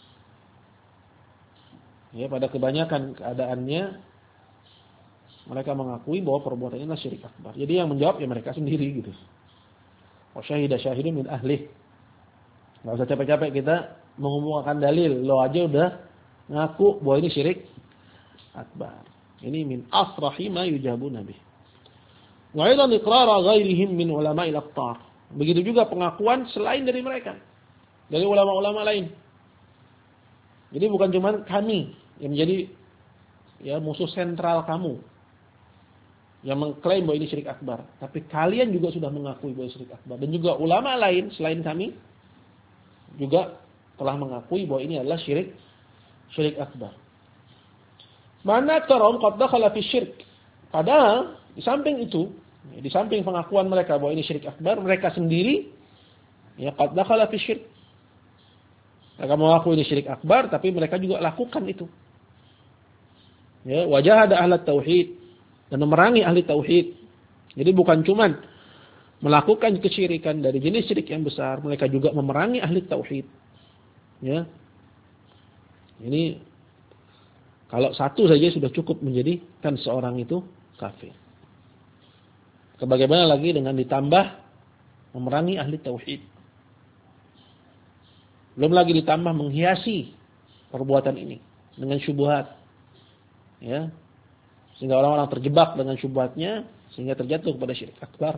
Ya, pada kebanyakan keadaannya mereka mengakui bahwa perbuatan ini adalah syirik akbar. Jadi yang menjawab ya mereka sendiri gitu. Wa syahida syahidun min ahli. Enggak usah capek-capek kita mengumpulkan dalil, lo aja udah ngaku bahwa ini syirik akbar. Ini min asrahi ma yujabuna bih. Wa aidan iqrar ghairihim min ulama'il aqtar. Begitu juga pengakuan selain dari mereka, dari ulama-ulama lain. Jadi bukan cuma kami yang menjadi ya musuh sentral kamu yang mengklaim bahwa ini syirik akbar, tapi kalian juga sudah mengakui bahwa syirik akbar, dan juga ulama lain selain kami juga telah mengakui bahwa ini adalah syirik akbar. Mana karom qad dakhala fi syirk. Padahal di samping itu, di samping pengakuan mereka bahwa ini syirik akbar, mereka sendiri ya qad dakhala fi syirk. Mereka mengaku ini syirik akbar, tapi mereka juga lakukan itu. Ya, wajahada ahli tauhid, dan memerangi ahli tauhid. Jadi bukan cuman melakukan kesyirikan dari jenis syirik yang besar, mereka juga memerangi ahli tauhid. Ya. Ini kalau satu saja sudah cukup menjadikan seorang itu kafir. Bagaimana lagi dengan ditambah memerangi ahli tauhid. Belum lagi ditambah menghiasi perbuatan ini dengan syubhat. Ya. Sehingga orang-orang terjebak dengan syubhatnya sehingga terjatuh kepada syirik akbar.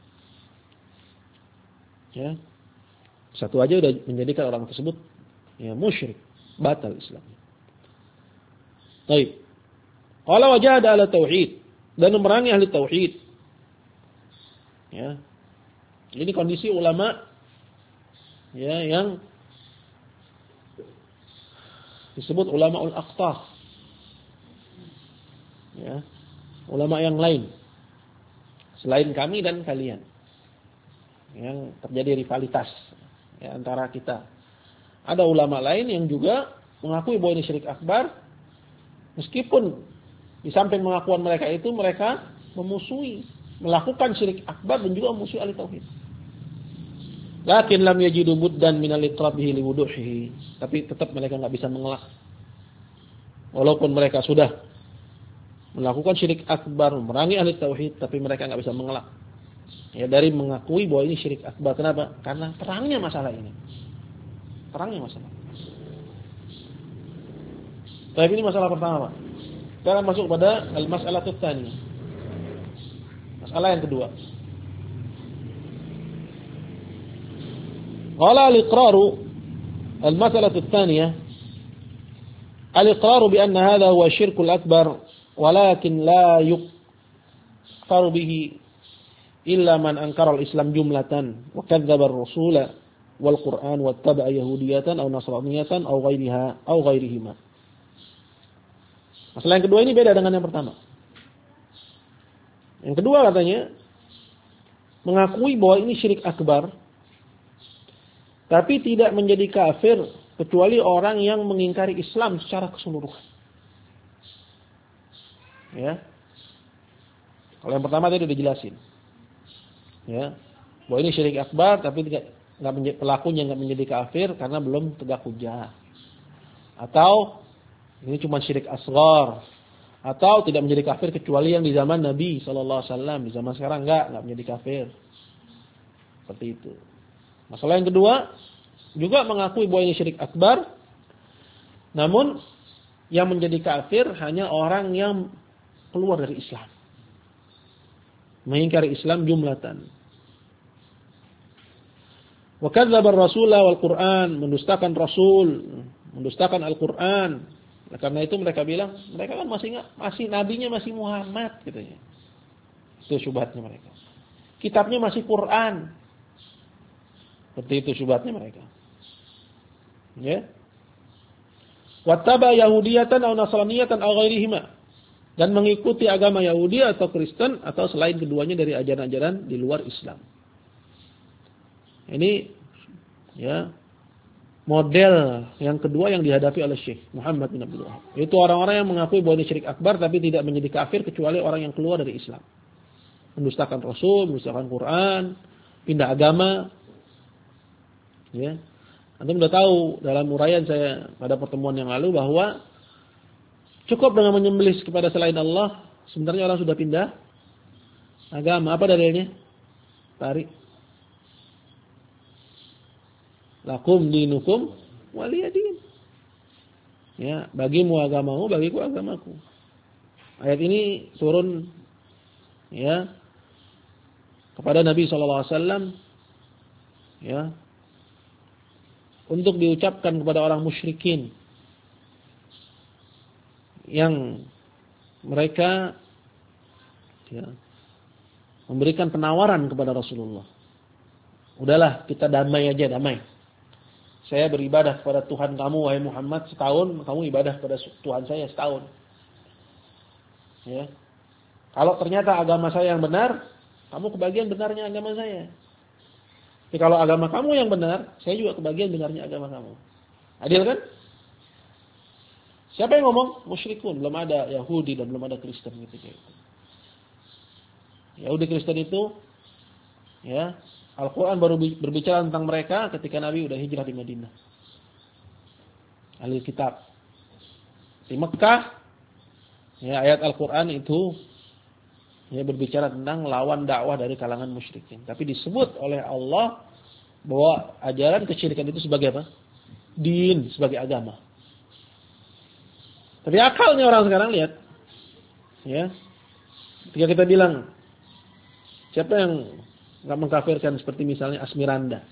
Ya. Satu aja sudah menjadikan orang tersebut ya musyrik, batal Islam. Baik. Qala wajahada ala tauhid, dan memerangi ahli tauhid. Ya. Ini kondisi ulama ya yang disebut ulama ul-aqtar. Ya. Ulama yang lain selain kami dan kalian. Yang terjadi rivalitas ya, antara kita. Ada ulama lain yang juga mengakui bahwa ini syirik akbar, meskipun di samping pengakuan mereka itu mereka memusuhi, melakukan syirik akbar dan juga memusuhi ahli tauhid. Lakin lam yajidu buddan min al-itrabihi li wuduhihi. Tapi tetap mereka enggak bisa mengelak. Walaupun mereka sudah melakukan syirik akbar, memerangi ahli tauhid, tapi mereka enggak bisa mengelak. Ya, dari mengakui bahwa ini syirik akbar. Kenapa? Karena terangnya masalah ini. Terangnya masalah. Tapi ini masalah pertama, Pak. Kita akan masuk pada al-mas'alatu tsaniyah. Masalah yang kedua. Qala al-iqraru al-mas'alatu tsaniyah al-iqraru bi anna hadha huwa syirkul akbar walakin la yuqtaru bihi illa man ankara al-islam jumlatan wa kadzdzaba ar-rasula wal Qur'an wattaba'a yahudiyatan aw nasraniyatan aw ghairiha aw ghairihima. Masalah yang kedua ini beda dengan yang pertama. Yang kedua katanya mengakui bahwa ini syirik akbar, tapi tidak menjadi kafir kecuali orang yang mengingkari Islam secara keseluruhan. Ya. Kalau yang pertama tadi sudah dijelasin. Ya, bahwa ini syirik akbar tapi pelakunya enggak menjadi kafir karena belum tegak hujjah. Atau ini cuma syirik asghar, atau tidak menjadi kafir kecuali yang di zaman Nabi sallallahu alaihi wasallam, di zaman sekarang enggak menjadi kafir. Seperti itu. Masalah yang kedua juga mengakui bahwa ini syirik akbar, namun yang menjadi kafir hanya orang yang keluar dari Islam. Mengingkari Islam jumlatan. Wa kadzdzaba ar-rasula wal Qur'an, mendustakan Rasul, mendustakan Al-Qur'an, Karena itu mereka bilang, mereka kan masih nabinya masih Muhammad katanya. Itu syubhatnya mereka. Kitabnya masih Quran. Seperti itu syubhatnya mereka. Ya. Wattaba yahudiyatan aw nasraniyatan aw ghairihima. Dan mengikuti agama Yahudi atau Kristen atau selain keduanya dari ajaran-ajaran di luar Islam. Ini ya model yang kedua yang dihadapi oleh Syekh Muhammad bin Abdul Wahab. Itu orang-orang yang mengakui bahwa ini syirik akbar tapi tidak menjadi kafir kecuali orang yang keluar dari Islam. Mendustakan Rasul, mendustakan Quran, pindah agama. Ya. Anda sudah tahu dalam uraian saya pada pertemuan yang lalu bahwa cukup dengan menyembelih kepada selain Allah, sebenarnya orang sudah pindah agama. Apa dalilnya? Tarik. Lakum dinukum waliyadin. Ya, bagimu agamamu, bagiku agamaku. Ayat ini turun ya kepada Nabi SAW ya untuk diucapkan kepada orang musyrikin yang mereka ya, memberikan penawaran kepada Rasulullah. Udahlah, kita damai aja, damai. Saya beribadah kepada Tuhan kamu, wahai Muhammad, setahun. Kamu ibadah kepada Tuhan saya setahun. Ya. Kalau ternyata agama saya yang benar, kamu kebagian benarnya agama saya. Tapi kalau agama kamu yang benar, saya juga kebagian benarnya agama kamu. Adil kan? Siapa yang ngomong? Musyrikun. Belum ada Yahudi dan belum ada Kristen ketika itu. Yahudi Kristen itu, ya, Al-Quran baru berbicara tentang mereka ketika Nabi udah hijrah di Madinah. Ahli kitab. Di Mekah, ya, ayat Al-Quran itu ya, berbicara tentang lawan dakwah dari kalangan musyrikin. Tapi disebut oleh Allah bahwa ajaran kesyirikan itu sebagai apa? Din, sebagai agama. Tapi akalnya orang sekarang lihat. Ya. Ketika kita bilang, siapa yang nggak mengkafirkan seperti misalnya Asmiranda?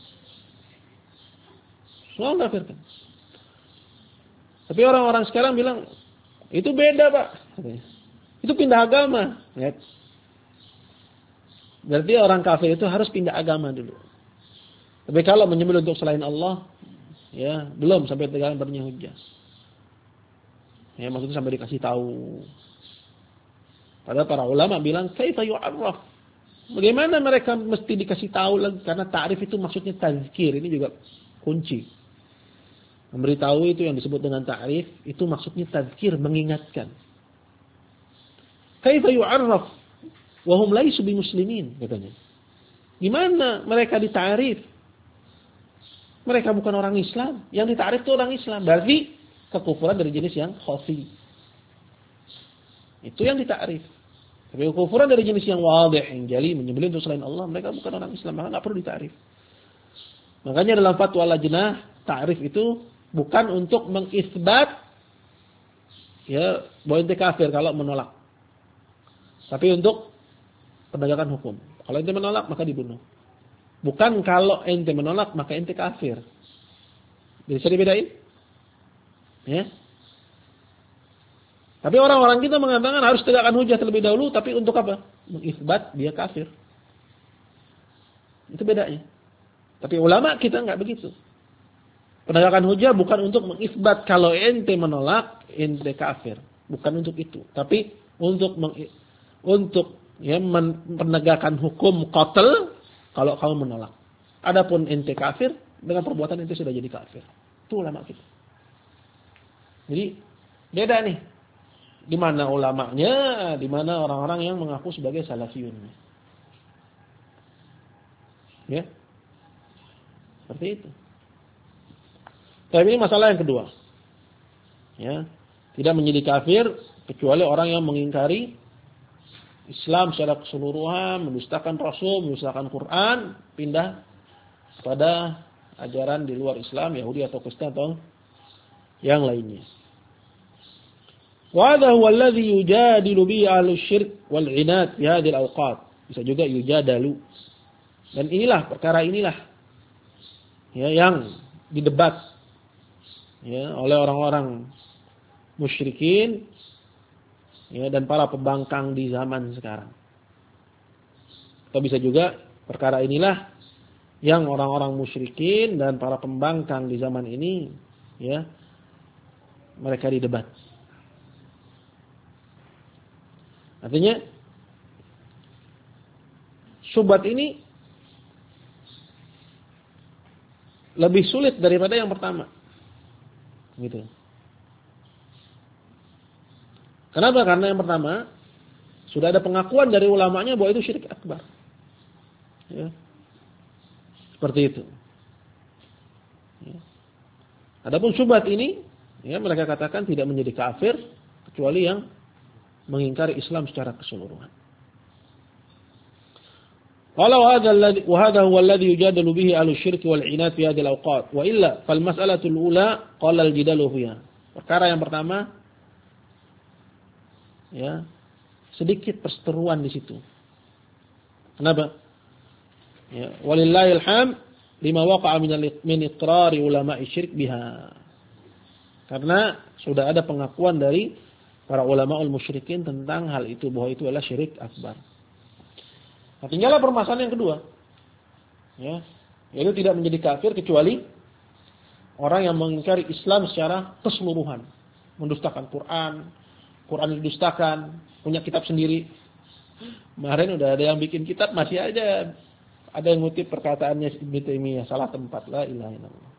Semua mengkafirkan. Tapi orang-orang sekarang bilang, itu beda Pak. Itu pindah agama. Ya. Berarti orang kafir itu harus pindah agama dulu. Tapi kalau menyembelih untuk selain Allah, ya belum sampai tegakkan badannya hujjah. Ya maksudnya sampai dikasih tahu. Padahal para ulama bilang, kaifa yu'arraf? Bagaimana mereka mesti dikasih tahu lagi? Karena ta'rif itu maksudnya tazkir. Ini juga kunci. Memberitahu itu yang disebut dengan ta'rif, itu maksudnya tazkir, mengingatkan. Kaifa yu'arraf? Wahum laisu bimuslimin, katanya. Gimana mereka dita'rif? Mereka bukan orang Islam. Yang dita'rif itu orang Islam. Berarti kekufuran dari jenis yang khafi. Itu yang dita'rif. Tapi kekufuran dari jenis yang wadih, yang jali, menyembelih untuk selain Allah, mereka bukan orang Islam, maka nggak perlu dita'rif. Makanya dalam fatwa lajnah, ta'rif itu bukan untuk mengisbat ya bahwa ente kafir kalau menolak. Tapi untuk penegakan hukum. Kalau ente menolak, maka dibunuh. Bukan kalau ente menolak, maka ente kafir. Bisa dibedain? Ya. Tapi orang-orang kita mengatakan harus tegakkan hujah terlebih dahulu, tapi untuk apa? Mengisbat dia kafir. Itu bedanya. Tapi ulama kita enggak begitu. Penegakan hujah bukan untuk mengisbat kalau ente menolak, ente kafir. Bukan untuk itu. Tapi untuk ya menegakkan hukum qatl kalau kamu menolak. Adapun ente kafir, dengan perbuatan ente sudah jadi kafir. Itu ulama kita. Jadi beda nih. Di mana ulamanya, di mana orang-orang yang mengaku sebagai salafiyun. Ya. Seperti itu. Tapi ini masalah yang kedua. Ya. Tidak menjadi kafir kecuali orang yang mengingkari Islam secara keseluruhan, mendustakan Rasul, mendustakan Quran, pindah pada ajaran di luar Islam, Yahudi atau Kristen atau yang lainnya. Wa hadha huwa alladhi yujadilu bihi ahlu syirk wal 'inad fi hadhihi al-awqat. Bisa juga yujadalu. Dan inilah perkara inilah ya yang didebat ya oleh orang-orang musyrikin ya, dan para pembangkang di zaman sekarang. Atau bisa juga perkara inilah yang orang-orang musyrikin dan para pembangkang di zaman ini ya, mereka didebat. Artinya syubhat ini lebih sulit daripada yang pertama. Gitu. Kenapa? Karena yang pertama sudah ada pengakuan dari ulamanya bahwa itu syirik akbar. Ya. Seperti itu. Ya. Adapun syubhat ini, ya, mereka katakan tidak menjadi kafir kecuali yang mengingkari Islam secara keseluruhan. Qala wa hadha huwa alladhi yujadalu bihi ahlussyirk wal 'inad fi hadhihi al-awqat. Wa illa fal mas'alatu al-ula qala al-jidalu fiha. Perkara yang pertama ya, sedikit perseteruan di situ. Kenapa? Ya, walillahil hamd lima waqa'a min iqrari ulama'i syirk biha. Karena sudah ada pengakuan dari para ulama'ul musyrikin tentang hal itu, bahwa itu adalah syirik akbar. Nah, tinggallah permasalahan yang kedua. Ya, yaitu tidak menjadi kafir kecuali orang yang mengingkari Islam secara keseluruhan, mendustakan Quran didustakan, punya kitab sendiri. Kemarin udah ada yang bikin kitab, masih aja ada yang ngutip perkataannya Ibnu Taimiyah, salah tempat, la ilaha illallah.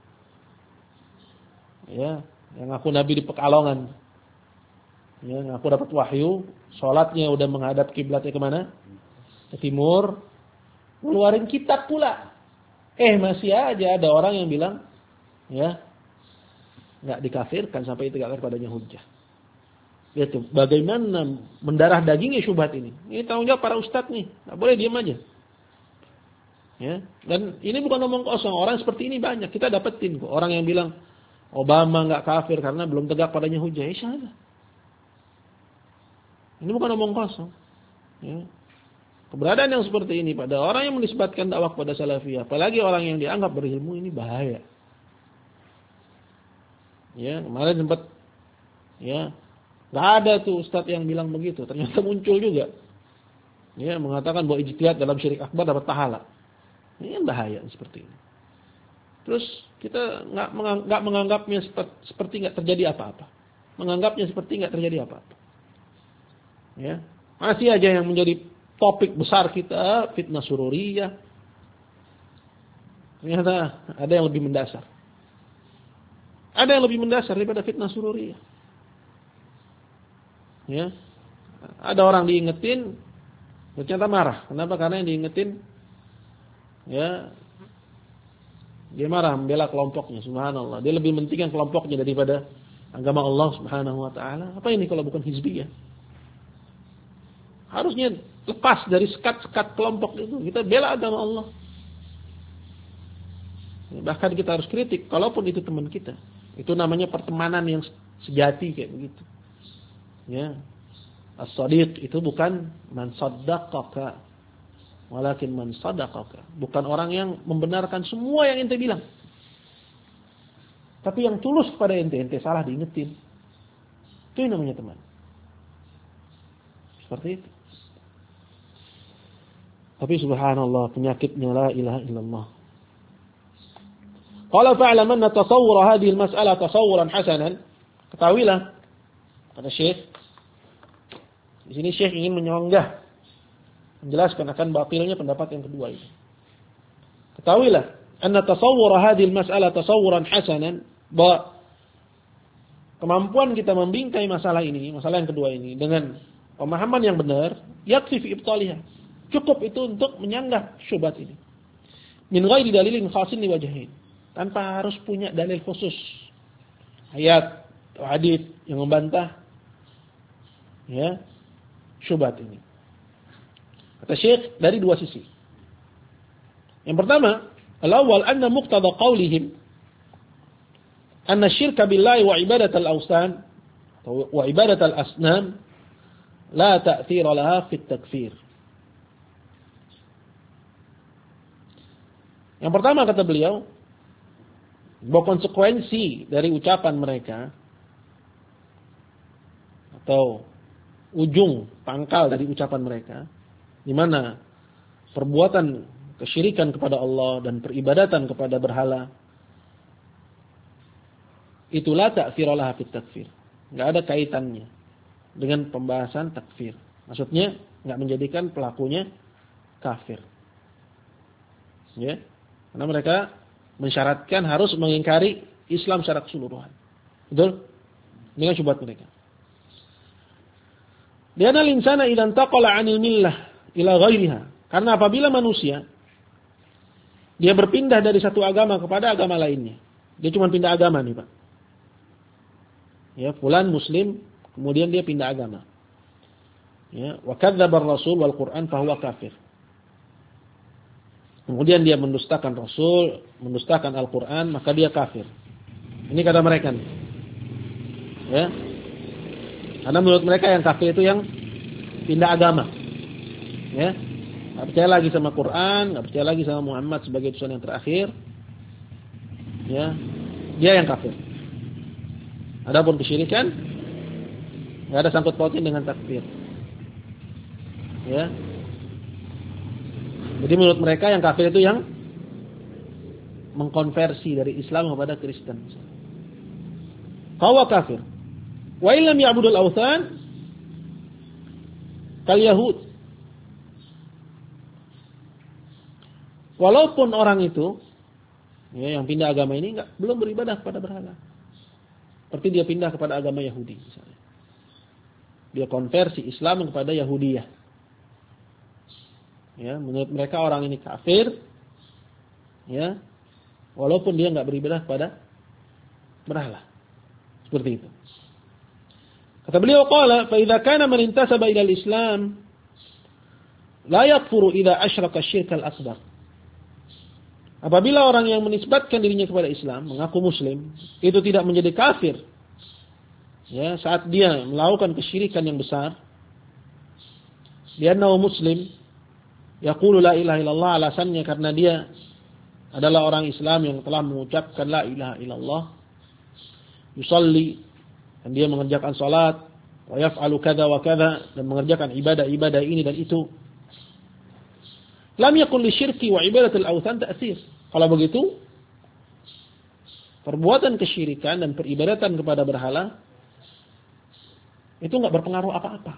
Ya, yang ngaku nabi di Pekalongan. Ya, ngaku dapat wahyu, salatnya udah menghadap kiblatnya kemana? Ke timur. Ngeluarin kitab pula. Masih aja ada orang yang bilang, ya, enggak dikafirkan sampai tegakkan padanya hujjah. Lihat tuh, bagaimana mendarah dagingnya syubhat ini. Ini tanggung jawab para ustadz nih. Nggak boleh diam aja. Ya, dan ini bukan omong kosong. Orang seperti ini banyak. Kita dapetin kok. Orang yang bilang Obama nggak kafir karena belum tegak padanya hujjah. Salah. Ini bukan omong kosong. Ya. Keberadaan yang seperti ini pada orang yang menisbatkan dakwah kepada salafiyah, apalagi orang yang dianggap berilmu, ini bahaya. Ya, kemarin sempat, ya, nggak ada tuh ustadz yang bilang begitu. Ternyata muncul juga. Ya, mengatakan bahwa ijtihad dalam syirik akbar dapat pahala. Ini bahaya seperti ini. Terus kita nggak menganggapnya seperti nggak terjadi apa-apa. Menganggapnya seperti nggak terjadi apa-apa. Ya, masih aja yang menjadi topik besar kita fitnah sururiyah. Ternyata ada yang lebih mendasar. Ada yang lebih mendasar daripada fitnah sururiyah. Ya, ada orang diingetin, ternyata marah. Kenapa? Karena yang diingetin, ya, dia marah membela kelompoknya. Subhanallah. Dia lebih mentingkan kelompoknya daripada agama Allah Subhanahu Wa Taala. Apa ini kalau bukan hizbiyah? Harusnya lepas dari sekat-sekat kelompok itu. Kita bela agama Allah. Bahkan kita harus kritik, kalaupun itu teman kita. Itu namanya pertemanan yang sejati kayak begitu. Ya, as-sadiq itu bukan man saddaqaka, walakin man sadaqaka. Bukan orang yang membenarkan semua yang ente bilang. Tapi yang tulus kepada ente salah diingetin. Itu yang namanya teman. Seperti itu. Tapi subhanallah, penyakitnya la ilaha illallah. Qala fa'lam anna tasawwur hadhihi al-mas'alah tasawwuran hasanan. Ketahuilah, kata Syekh, di sini Syekh ingin menyanggah, menjelaskan akan batilnya pendapat yang kedua ini. Ketahuilah, anna tasawwur hadhihi al-mas'alah tasawwuran hasanan, bahwa kemampuan kita membingkai masalah ini, masalah yang kedua ini dengan pemahaman yang benar, yakfi fi ibtalihah. Cukup itu untuk menyanggah syubhat ini. Min ghairi dalilin khasin li wajhain. Tanpa harus punya dalil khusus. Ayat atau hadis yang membantah, ya, syubhat ini. Kata Syekh dari dua sisi. Yang pertama, al-awwal anna muqtada qawlihim anna syirka billahi wa ibadat al-awsan wa ibadat al-asnam la ta'thira laha fi at-takfir. Yang pertama kata beliau, bahwa konsekuensi dari ucapan mereka atau ujung pangkal dari ucapan mereka, di mana perbuatan kesyirikan kepada Allah dan peribadatan kepada berhala itulah ta'thira laha fit takfir. Enggak ada kaitannya dengan pembahasan takfir. Maksudnya enggak menjadikan pelakunya kafir. Ya. Karena mereka mensyaratkan harus mengingkari Islam secara keseluruhan. Betul? Dengan syubhat mereka. Lianal insana idan taqala 'anil millah ila ghairiha. Karena apabila manusia dia berpindah dari satu agama kepada agama lainnya. Dia cuma pindah agama nih, Pak. Ya, fulan muslim, kemudian dia pindah agama. Ya, wa kadzdzaba ar-rasul wal Qur'an fa huwa kafir. Kemudian dia mendustakan Rasul, mendustakan Al-Qur'an, maka dia kafir. Ini kata mereka nih. Ya. Karena menurut mereka yang kafir itu yang pindah agama. Ya. Enggak percaya lagi sama Quran, enggak percaya lagi sama Muhammad sebagai utusan yang terakhir. Ya. Dia yang kafir. Adapun kesyirikan enggak ada sangkut pautnya dengan takfir. Ya. Jadi menurut mereka yang kafir itu yang mengkonversi dari Islam kepada Kristen. Kawa kafir. Wa illam ya'budul awthan kal yahud. Walaupun orang itu ya, yang pindah agama ini belum beribadah kepada berhala. Seperti dia pindah kepada agama Yahudi misalnya. Dia konversi Islam kepada Yahudiyah. Ya, menurut mereka orang ini kafir. Ya. Walaupun dia enggak beribadah kepada berhala. Seperti itu. Kata beliau qala fa idza kana man intasaba ila al-islam la yakfuru idza asyraka asy-syirka al-akbar. Apabila orang yang menisbatkan dirinya kepada Islam, mengaku muslim, itu tidak menjadi kafir. Ya, saat dia melakukan kesyirikan yang besar, dia muslim, yaqulu la ilaha illallah, alasannya karena dia adalah orang Islam yang telah mengucapkan la ilaha illallah, yusalli, dan dia mengerjakan salat, wa yaf'alu kadza wa kadza, dan mengerjakan ibadah-ibadah ini dan itu. Lam yakun li syirki wa ibadatul awthan ta'sir. Kalau begitu, perbuatan kesyirikan dan peribadatan kepada berhala itu enggak berpengaruh apa-apa.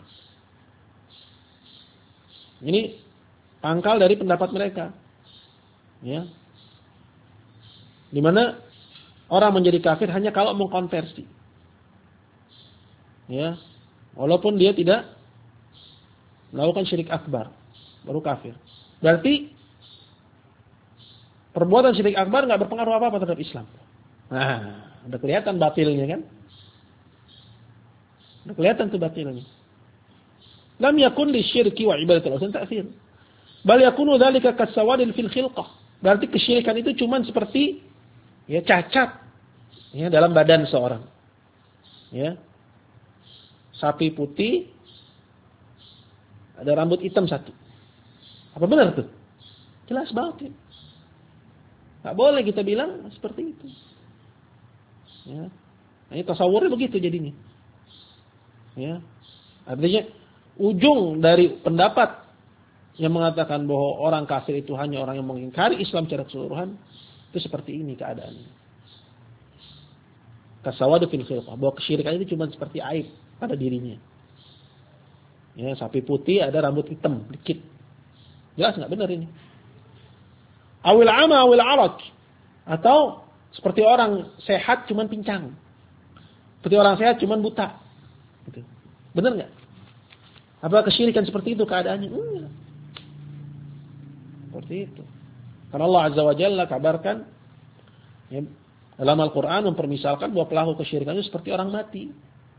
Ini pangkal dari pendapat mereka. Ya. Di mana orang menjadi kafir hanya kalau mengkonversi. Ya. Walaupun dia tidak melakukan syirik akbar, baru kafir. Berarti perbuatan syirik akbar enggak berpengaruh apa-apa terhadap Islam. Nah, udah kelihatan batilnya kan? Udah kelihatan tuh batilnya. Lam yakun li syirki wa ibadatul awthan ta'thir. Bal yakunu dzalika kasawadil fil khilqah. Berarti kesyirikan itu cuman seperti ya cacat ya dalam badan seorang. Ya. Sapi putih ada rambut hitam satu. Apa benar tuh? Jelas batil. Enggak boleh kita bilang seperti itu. Ya. Nah, ini tasawurnya begitu jadinya. Ya. Artinya ujung dari pendapat yang mengatakan bahwa orang kafir itu hanya orang yang mengingkari Islam secara keseluruhan, itu seperti ini keadaannya. Kasawadu fil khilqah, bahwa kesyirikan itu cuma seperti aib pada dirinya. Ya, sapi putih ada rambut hitam dikit. Jelas enggak benar ini? Awil ama awil araj, atau seperti orang sehat cuman pincang. Seperti orang sehat cuman buta. Gitu. Benar enggak? Apa kesyirikan seperti itu keadaannya? Enggak. Seperti itu. Karena Allah Azza wa Jalla kabarkan ya, dalam Al-Quran mempermisalkan bahwa pelaku kesyirikan itu seperti orang mati.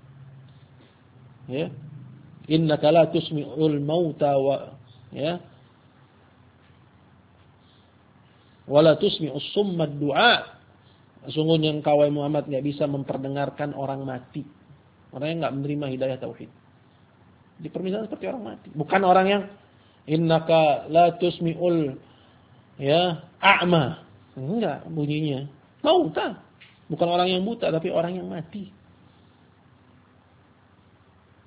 Ya. Innaka la tusmi'ul mauta wa ya wala tusmi'us summa du'a. Sesungguhnya engkau wahai Muhammad enggak bisa memperdengarkan orang mati. Orang yang enggak menerima hidayah tauhid. Dipermisalkan seperti orang mati. Bukan orang yang innaka la tusmi'ul ya a'ma. Enggak bunyinya. Mauta. Bukan orang yang buta tapi orang yang mati.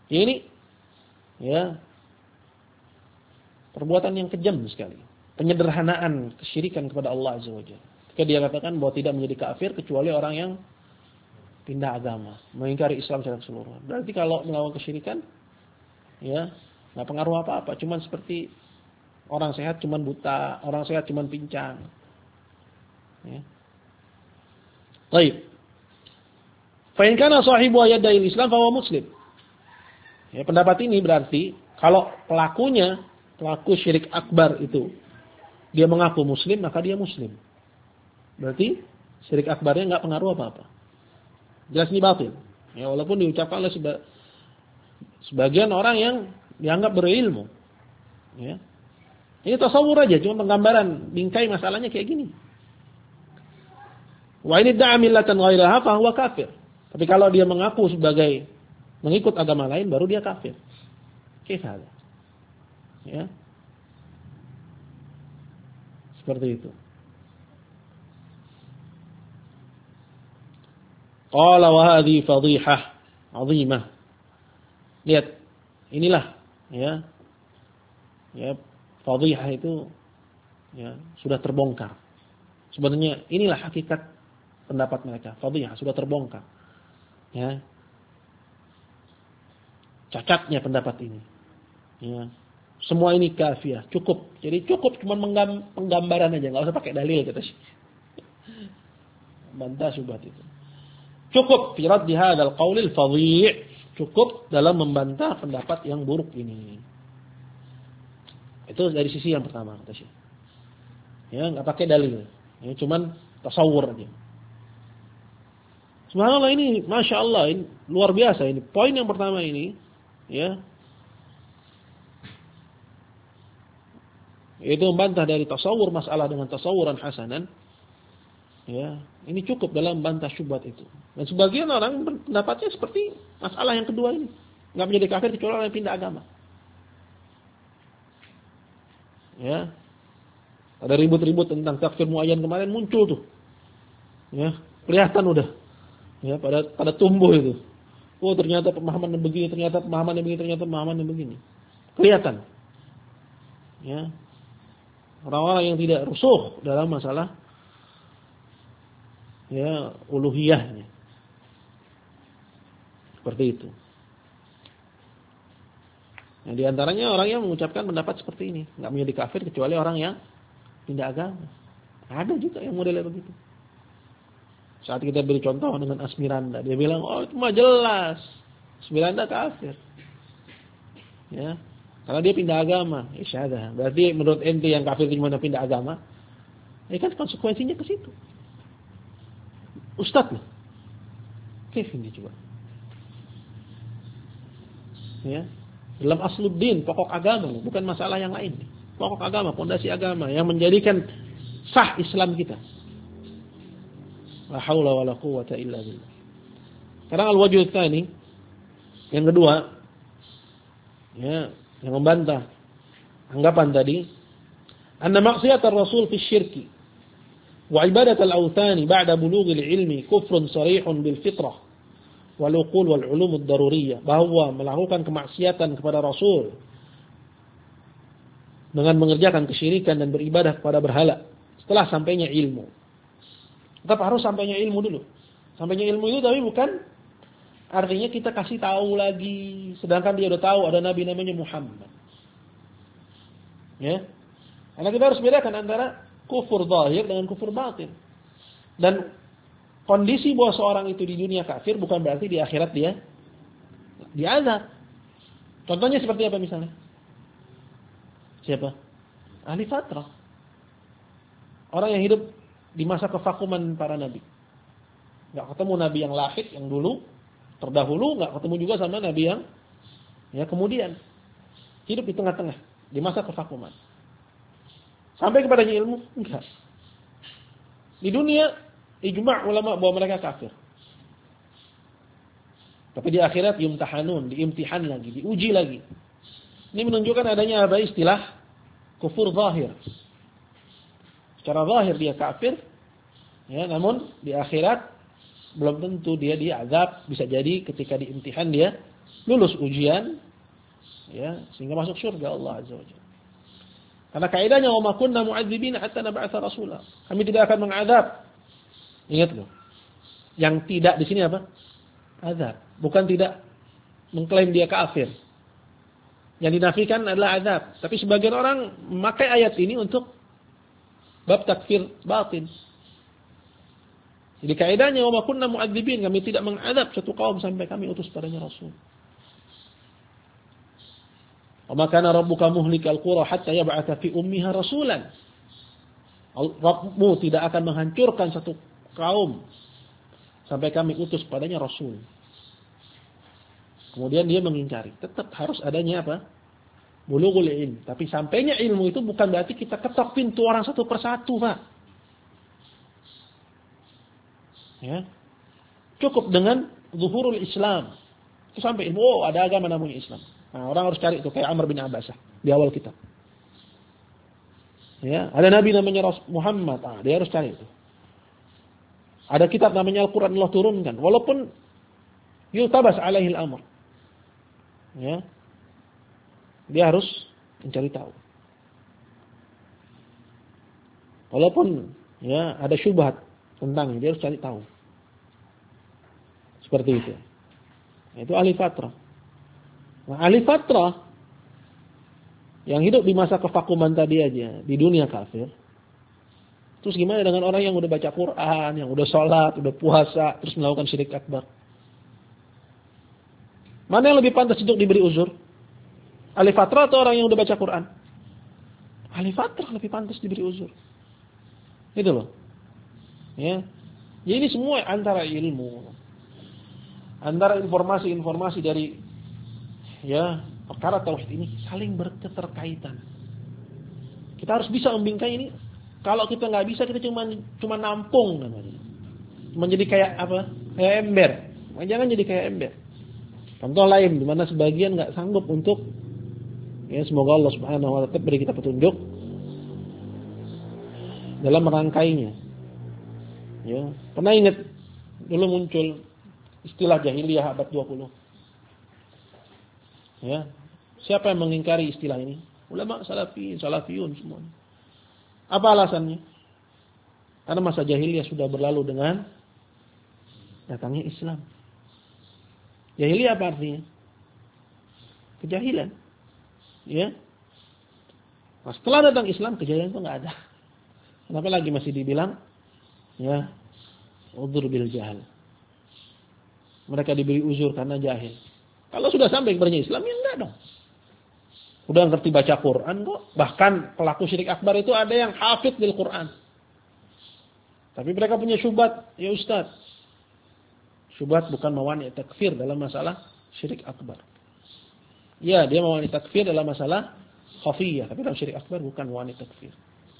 Ini ya perbuatan yang kejam sekali. Penyederhanaan kesyirikan kepada Allah Azza wa Jalla. Ketika dia katakan bahwa tidak menjadi kafir kecuali orang yang pindah agama, mengingkari Islam secara keseluruhan. Berarti kalau melakukan kesyirikan, ya nggak pengaruh apa-apa. Cuman seperti orang sehat cuman buta, orang sehat cuman pincang. Ya. Baik. Fa in kana sahibu yada'il Islam fa huwa muslim. Ya, pendapat ini berarti kalau pelaku syirik akbar itu dia mengaku muslim, maka dia muslim. Berarti syirik akbarnya nggak pengaruh apa-apa. Jelas ini batil. Ya, walaupun diucapkan oleh sebagian orang yang dianggap berilmu. Ya. Ini tasawur aja, cuma penggambaran bingkai masalahnya kayak gini. Wa in da'a millatan ghairaha fa huwa kafir. Tapi kalau dia mengaku sebagai mengikut agama lain baru dia kafir. Kaifa? Ya. Seperti itu. Qala wa hadhi fadhihah 'azimah. Lihat, inilah ya. Ya, fadhihah itu ya sudah terbongkar. Sebenarnya inilah hakikat pendapat mereka. Fadhihah sudah terbongkar. Ya. Cacatnya pendapat ini. Ya. Semua ini kafiyah, cukup. Jadi cukup cuma penggambaran aja, enggak usah pakai dalil kata sih. Bantah syubhat itu. Cukup fi raddi hadzal qaulil fadhi', cukup dalam membantah pendapat yang buruk ini. Itu dari sisi yang pertama kata Syekh. Ya, enggak pakai dalil. Ya, cuman tasawur aja. Subhanallah ini, Masya Allah, ini luar biasa ini. Poin yang pertama ini, ya, yaitu membantah dari tasawur masalah dengan tasawuran hasanan. Ya, ini cukup dalam membantah syubhat itu. Dan sebagian orang pendapatnya seperti masalah yang kedua ini. Enggak menjadi kafir kecuali orang yang pindah agama. Ya. Ada ribut-ribut tentang takfir muayyan kemarin muncul tuh. Ya, kelihatan udah. Ya, pada tumbuh itu. Oh, ternyata pemahaman yang begini, ternyata pemahaman yang begini, ternyata pemahaman yang begini. Kelihatan. Ya. Orang-orang yang tidak rusuh dalam masalah ya uluhiyahnya. Seperti itu. Nah, di antaranya orang yang mengucapkan pendapat seperti ini, enggak menjadi kafir kecuali orang yang pindah agama. Ada juga yang modelnya begitu. Saat kita beri contoh dengan Asmiranda, dia bilang, "Oh, itu mah jelas. Asmiranda kafir." Ya. Karena dia pindah agama. Isyhadah. Berarti menurut ente yang kafir itu cuma pindah agama. Ya kan konsekuensinya ke situ. Ustaz loh. Kafir dia coba. Ya. Dalam asluddin, pokok agama, bukan masalah yang lain. Pokok agama, pondasi agama yang menjadikan sah Islam kita. La haula wala quwwata illa billah. Sekarang al-wajh tsani yang kedua, ya, yang membantah anggapan tadi, anna maksiyat ar-rasul fi syirki wa ibadat al-awthani ba'da bulugh al-ilmi kufrun sarihun bil fitrah wal uqul wal ulum ad-daruriyah, bahwa melakukan kemaksiatan kepada Rasul dengan mengerjakan kesyirikan dan beribadah kepada berhala setelah sampainya ilmu. Tetap harus sampainya ilmu dulu. Sampainya ilmu itu tapi bukan artinya kita kasih tahu lagi, sedangkan dia udah tahu ada nabi namanya Muhammad. Ya. Karena kita harus bedakan antara kufur zahir dengan kufur batin. Dan kondisi bahwa seorang itu di dunia kafir bukan berarti di akhirat dia diazab. Contohnya seperti apa misalnya? Siapa? Ahli fatrah. Orang yang hidup di masa kevakuman para nabi. Enggak ketemu nabi yang lahir yang dulu, terdahulu, enggak ketemu juga sama nabi yang ya kemudian. Hidup di tengah-tengah, di masa kevakuman. Sampai kepadanya ilmu? Enggak. Di dunia ijma' ulama bahwa mereka kafir. Tapi di akhirat yumtahanun, diimtihan lagi, diuji lagi. Ini menunjukkan adanya apa istilah kufur zahir. Secara zahir dia kafir, ya, namun di akhirat belum tentu dia diazab, bisa jadi ketika diimtihan dia lulus ujian, ya, sehingga masuk surga Allah Azza wa Jalla. Karena kaidahnya wa ma kunna mu'adzibina hatta nab'atsa rasula. Kami tidak akan mengadab. Ingat loh. Yang tidak di sini apa? Azab. Bukan tidak mengklaim dia kafir. Yang dinafikan adalah azab. Tapi sebagian orang memakai ayat ini untuk bab takfir batin. Jadi kaidahnya wa ma kunna mu'adzibin, kami tidak mengadab satu kaum sampai kami utus padanya rasul. Wa ma kana rabbuka muhlikal qura hatta yab'atsa fi ummiha rasulan. Rabbmu tidak akan menghancurkan satu kaum sampai kami utus padanya rasul. Kemudian dia mengingkari. Tetap harus adanya apa? Bulughul ilm. Tapi sampainya ilmu itu bukan berarti kita ketok pintu orang satu persatu, Pak. Ya. Cukup dengan zuhurul Islam. Itu sampai ilmu, oh ada agama namanya Islam. Nah, orang harus cari itu kayak Amr bin Abbasah di awal kitab. Ya, ada nabi namanya Muhammad, dia harus cari itu. Ada kitab namanya Al-Qur'an Allah turunkan, walaupun yutabas alaihil amr. Ya. Dia harus mencari tahu. Walaupun ya ada syubhat tentangnya, dia harus cari tahu. Seperti itu. Itu ahli fatrah. Nah, ahli fatrah yang hidup di masa kevakuman tadi aja, di dunia kafir. Terus gimana dengan orang yang udah baca Quran, yang udah sholat, udah puasa, terus melakukan syirik akbar? Mana yang lebih pantas untuk diberi uzur? Ahli fatrah atau orang yang udah baca Quran? Ahli fatrah lebih pantas diberi uzur. Itu loh. Ya. Jadi ini semua antara ilmu, antara informasi-informasi dari ya perkara tauhid ini saling berketerkaitan. Kita harus bisa membingkai ini. Kalau kita nggak bisa, kita cuma nampung namanya. Cuma jadi kayak apa? Kayak ember. Jangan jadi kayak ember. Contoh lain di mana sebagian nggak sanggup untuk ya semoga Allah Subhanahu wa taala beri kita petunjuk dalam merangkainya. Ya, pernah ingat dulu muncul istilah jahiliyah abad 20. Ya. Siapa yang mengingkari istilah ini? Ulama salafiyun semua. Apa alasannya? Karena masa jahiliyah sudah berlalu dengan datangnya Islam. Jahiliyah apa artinya? Kejahilan. Ya. Nah, setelah datang Islam, kejahilan itu enggak ada. Kenapa lagi masih dibilang ya udzur bil jahal. Mereka diberi uzur karena jahil. Kalau sudah sampai kepadanya Islam, ya enggak dong. Udah ngerti baca Quran kok. Bahkan pelaku syirik akbar itu ada yang hafidz bil Quran. Tapi mereka punya syubhat, ya Ustaz. Syubhat bukan mawani takfir dalam masalah syirik akbar. Ya, dia mawani takfir dalam masalah khafiyah, tapi dalam syirik akbar bukan mawani takfir.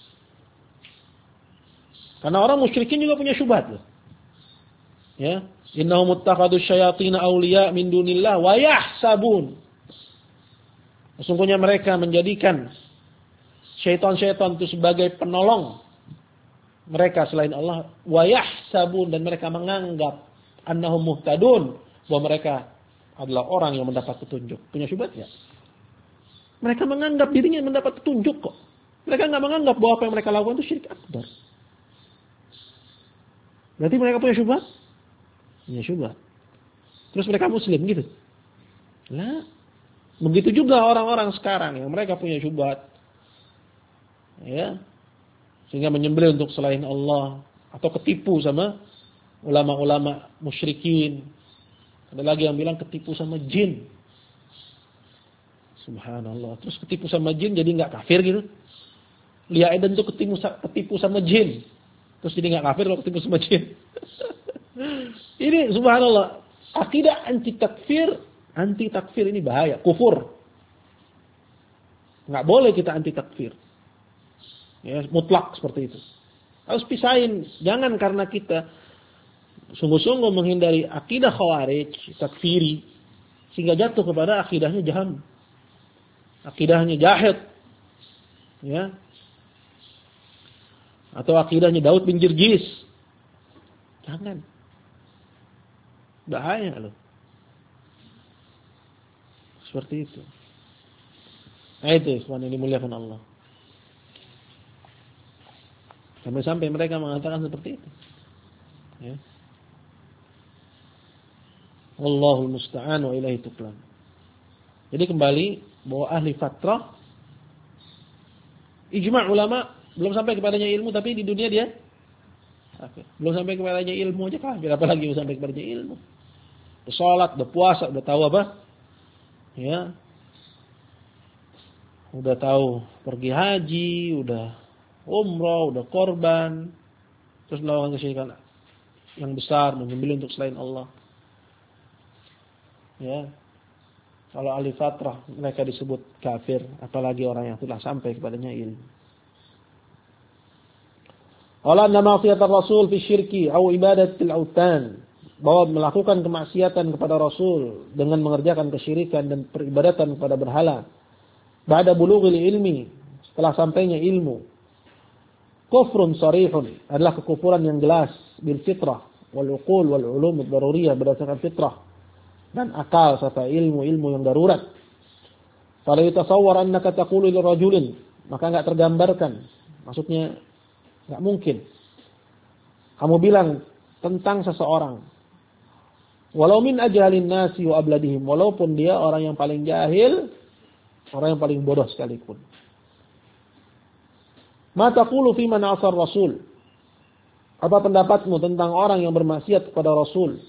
Karena orang musyrikin juga punya syubhat loh. Ya, innahum muttakhadus syayatin awliya min dunillah wa yahsabun. Sesungguhnya mereka menjadikan syaitan-syaitan itu sebagai penolong mereka selain Allah. Wa yahsabun, dan mereka menganggap annahum muhtadun, bahwa mereka adalah orang yang mendapat petunjuk. Punya syubhat ya? Mereka menganggap dirinya mendapat petunjuk kok. Mereka enggak menganggap bahwa apa yang mereka lakukan itu syirik akbar. Berarti mereka punya syubhat? Punya syubhat. Terus mereka muslim gitu? Lah, begitu juga orang-orang sekarang yang mereka punya syubhat. Ya. Sehingga menyembelih untuk selain Allah atau ketipu sama ulama-ulama musyrikin. Ada lagi yang bilang ketipu sama jin. Subhanallah. Terus ketipu sama jin jadi enggak kafir gitu. Lia Eden tuh ketipu sama jin. Terus jadi enggak kafir kalau ketipu sama jin. Ini subhanallah. Akidah anti takfir ini bahaya, kufur. Enggak boleh kita anti takfir. Ya, mutlak seperti itu. Harus pisahin, jangan karena kita sungguh-sungguh menghindari akidah khawarij, takfiri, sehingga jatuh kepada akidahnya jaham. Akidahnya jahid. Ya. Atau akidahnya Daud bin Jirjis. Jangan. Bahaya loh. Seperti itu. Nah itu ikhwan yang dimuliakan Allah. Sampai-sampai mereka mengatakan seperti itu. Ya. Wallahul musta'an wa ilaihi tuqlan. Jadi kembali bahwa ahli fatrah, ijma' ulama belum sampai kepadanya ilmu tapi di dunia dia kafir. Belum sampai kepadanya ilmu aja kafir, apalagi belum sampai kepadanya ilmu. Udah salat, udah puasa, udah tahu apa? Ya. Udah tahu pergi haji, udah umrah, udah korban, terus melakukan kesyirikan yang besar, menyembelih untuk selain Allah. Ya. Kalau ahli fatrah mereka disebut kafir, apalagi orang yang telah sampai kepadanya ilmu. Qala anna ma'siyatar rasul fi syirki aw ibadatil autan, bahwa melakukan kemaksiatan kepada Rasul dengan mengerjakan kesyirikan dan peribadatan kepada berhala. Ba'da bulughil ilmi, setelah sampainya ilmu. Kufrun sarihun, adalah kekufuran yang jelas bil fitrah wal uqul wal ulum ad-daruriyah, berdasarkan fitrah dan akal serta ilmu-ilmu yang darurat. Fala yatasawwar annaka taqulu li rajulin, maka enggak tergambarkan, maksudnya enggak mungkin kamu bilang tentang seseorang, walau min ajhalin nasi wa abladihim, walaupun dia orang yang paling jahil, orang yang paling bodoh sekalipun. Ma taqulu fi man asar rasul, apa pendapatmu tentang orang yang bermaksiat kepada Rasul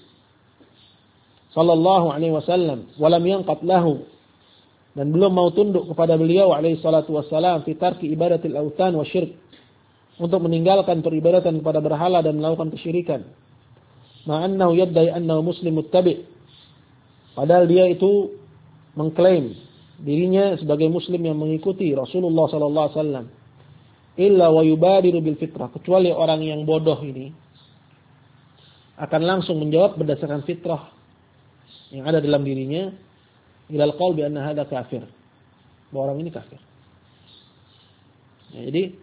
sallallahu alaihi wasallam, walam yanqat lahu, dan belum mau tunduk kepada beliau alaihi salatu wassalam, fi tarki ibadatil autan wa syirk, untuk meninggalkan peribadatan kepada berhala dan melakukan kesyirikan. Ma'annahu yaddai annahu muslim muttabi', padahal dia itu mengklaim dirinya sebagai muslim yang mengikuti Rasulullah sallallahu alaihi wasallam. Illa wa yubadiru bil fitrah, kecuali orang yang bodoh ini akan langsung menjawab berdasarkan fitrah yang ada dalam dirinya, ilal qaul bi anna hadza kafir, bahwa orang ini kafir. Ya, jadi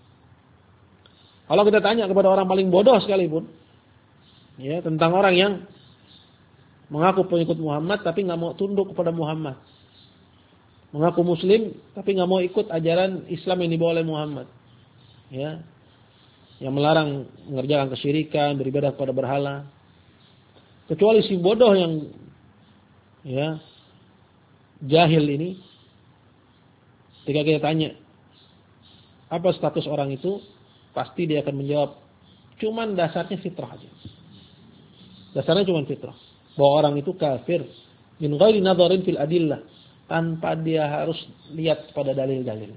kalau kita tanya kepada orang paling bodoh sekalipun, ya, tentang orang yang mengaku pengikut Muhammad tapi nggak mau tunduk kepada Muhammad, mengaku Muslim tapi nggak mau ikut ajaran Islam yang dibawa oleh Muhammad, ya, yang melarang mengerjakan kesyirikan, beribadah kepada berhala, kecuali si bodoh yang ya jahil ini, ketika kita tanya apa status orang itu, pasti dia akan menjawab cuman dasarnya fitrah aja. Dasarnya cuman fitrah, bahwa orang itu kafir min ghairi nadharin fil adillah, tanpa dia harus lihat pada dalil-dalil.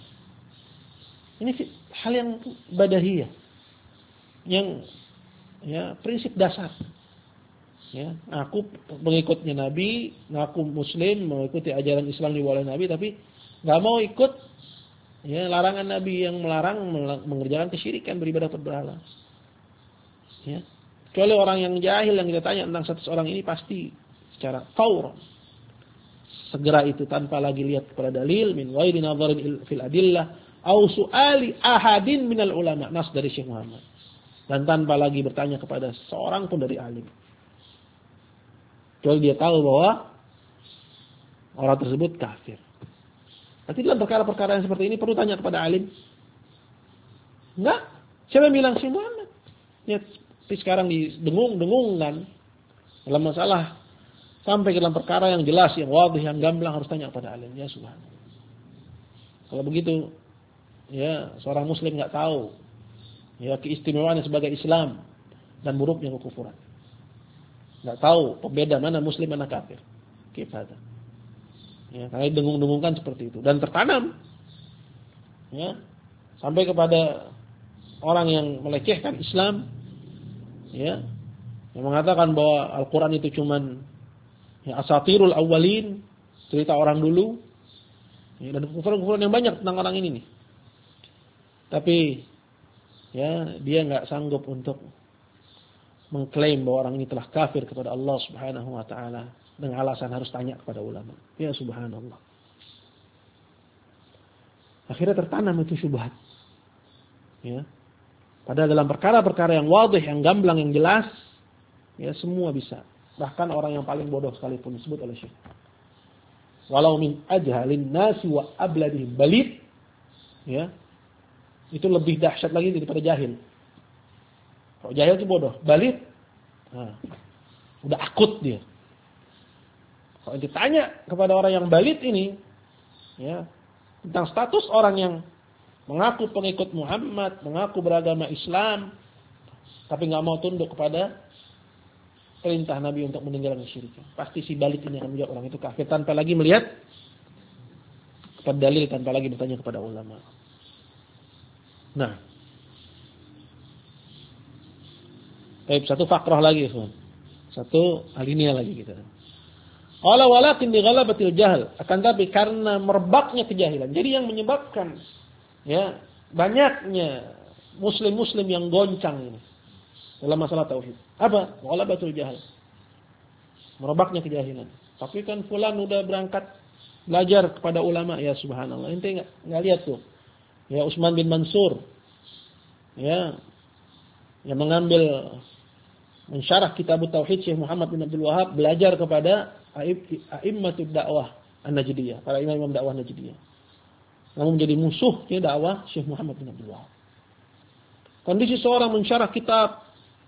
Ini hal yang badahiyah, yang ya prinsip dasar. Ya, aku pengikutnya Nabi, ngaku Muslim, mengikuti ajaran Islam dibawa oleh Nabi, tapi nggak mau ikut ya larangan Nabi yang melarang mengerjakan kesyirikan, beribadah kepada berhala. Ya, kecuali orang yang jahil yang kita tanya tentang status orang ini, pasti secara fauran segera itu, tanpa lagi lihat kepada dalil, min ghairi nadharin fil adillah au su'ali ahadin minal ulama, nas dari Syekh Muhammad, dan tanpa lagi bertanya kepada seorang pun dari alim. Kalau dia tahu bahwa orang tersebut kafir. Nanti dalam perkara-perkara yang seperti ini perlu tanya kepada alim? Enggak. Siapa yang bilang? Syekh Muhammad. Ya, tapi sekarang didengung-dengungkan dalam masalah, sampai ke dalam perkara yang jelas, yang wadih, yang gamblang, harus tanya kepada alim. Ya subhanallah. Kalau begitu, ya seorang muslim enggak tahu ya keistimewaannya sebagai Islam dan buruknya kekufuran. Enggak tahu pembeda mana muslim mana kafir. Kifada. Ya, karena dengung-dengungkan seperti itu dan tertanam. Ya, sampai kepada orang yang melecehkan Islam, ya, yang mengatakan bahwa Al-Qur'an itu cuman ya asatirul awwalin, cerita orang dulu. Ya, dan kekufuran-kekufuran yang banyak tentang orang ini nih. Tapi ya, dia enggak sanggup untuk mengklaim bahwa orang ini telah kafir kepada Allah Subhanahu wa taala dengan alasan harus tanya kepada ulama. Ya subhanallah. Akhirnya tertanam itu syubhat. Ya. Padahal dalam perkara-perkara yang wadih, yang gamblang, yang jelas, ya semua bisa. Bahkan orang yang paling bodoh sekalipun disebut oleh Syekh. walau min ajhalin nasi wa abladihim balid, ya, itu lebih dahsyat lagi daripada jahil. Kalau jahil itu bodoh, balid, nah, udah akut dia. Kalau ditanya kepada orang yang balid ini, ya, tentang status orang yang mengaku pengikut Muhammad, mengaku beragama Islam, tapi nggak mau tunduk kepada perintah Nabi untuk meninggalkan syirik, pasti si balid ini akan menjawab orang itu kafir tanpa lagi melihat kepada dalil, tanpa lagi bertanya kepada ulama. Nah, baik, satu fakrah lagi, satu alinea lagi kita. Qala walakin li ghalabatil jahl, akan tapi karena merebaknya kejahilan. Jadi yang menyebabkan, ya, banyaknya muslim-muslim yang goncang ini dalam masalah tauhid. Apa? Ghalabatul jahl. Merebaknya kejahilan. Tapi kan fulan udah berangkat belajar kepada ulama, ya subhanallah. Ente enggak lihat tuh. Ya Utsman bin Mansur, ya, yang mengambil mensyarah kitab tauhid Syekh Muhammad bin Abdul Wahab, belajar kepada a'immatud dakwah An-Najdiyah, para imam dakwah Najdiyah. Namun menjadi musuhnya dakwah Syekh Muhammad bin Abdul Wahab. Kondisi seorang mensyarah kitab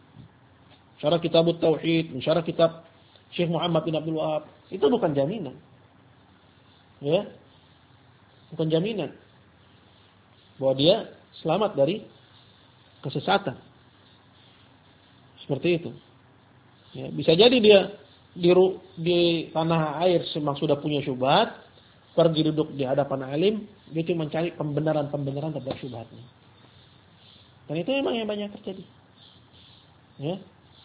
tauhid, mensyarah kitab Syekh Muhammad bin Abdul Wahab, itu bukan jaminan. Ya. Bukan jaminan bahwa dia selamat dari kesesatan. Seperti itu. Ya, bisa jadi dia di tanah air memang sudah punya syubhat, pergi duduk di hadapan alim, dia cuma mencari pembenaran terhadap syubhatnya. Dan itu memang yang banyak terjadi. Ya.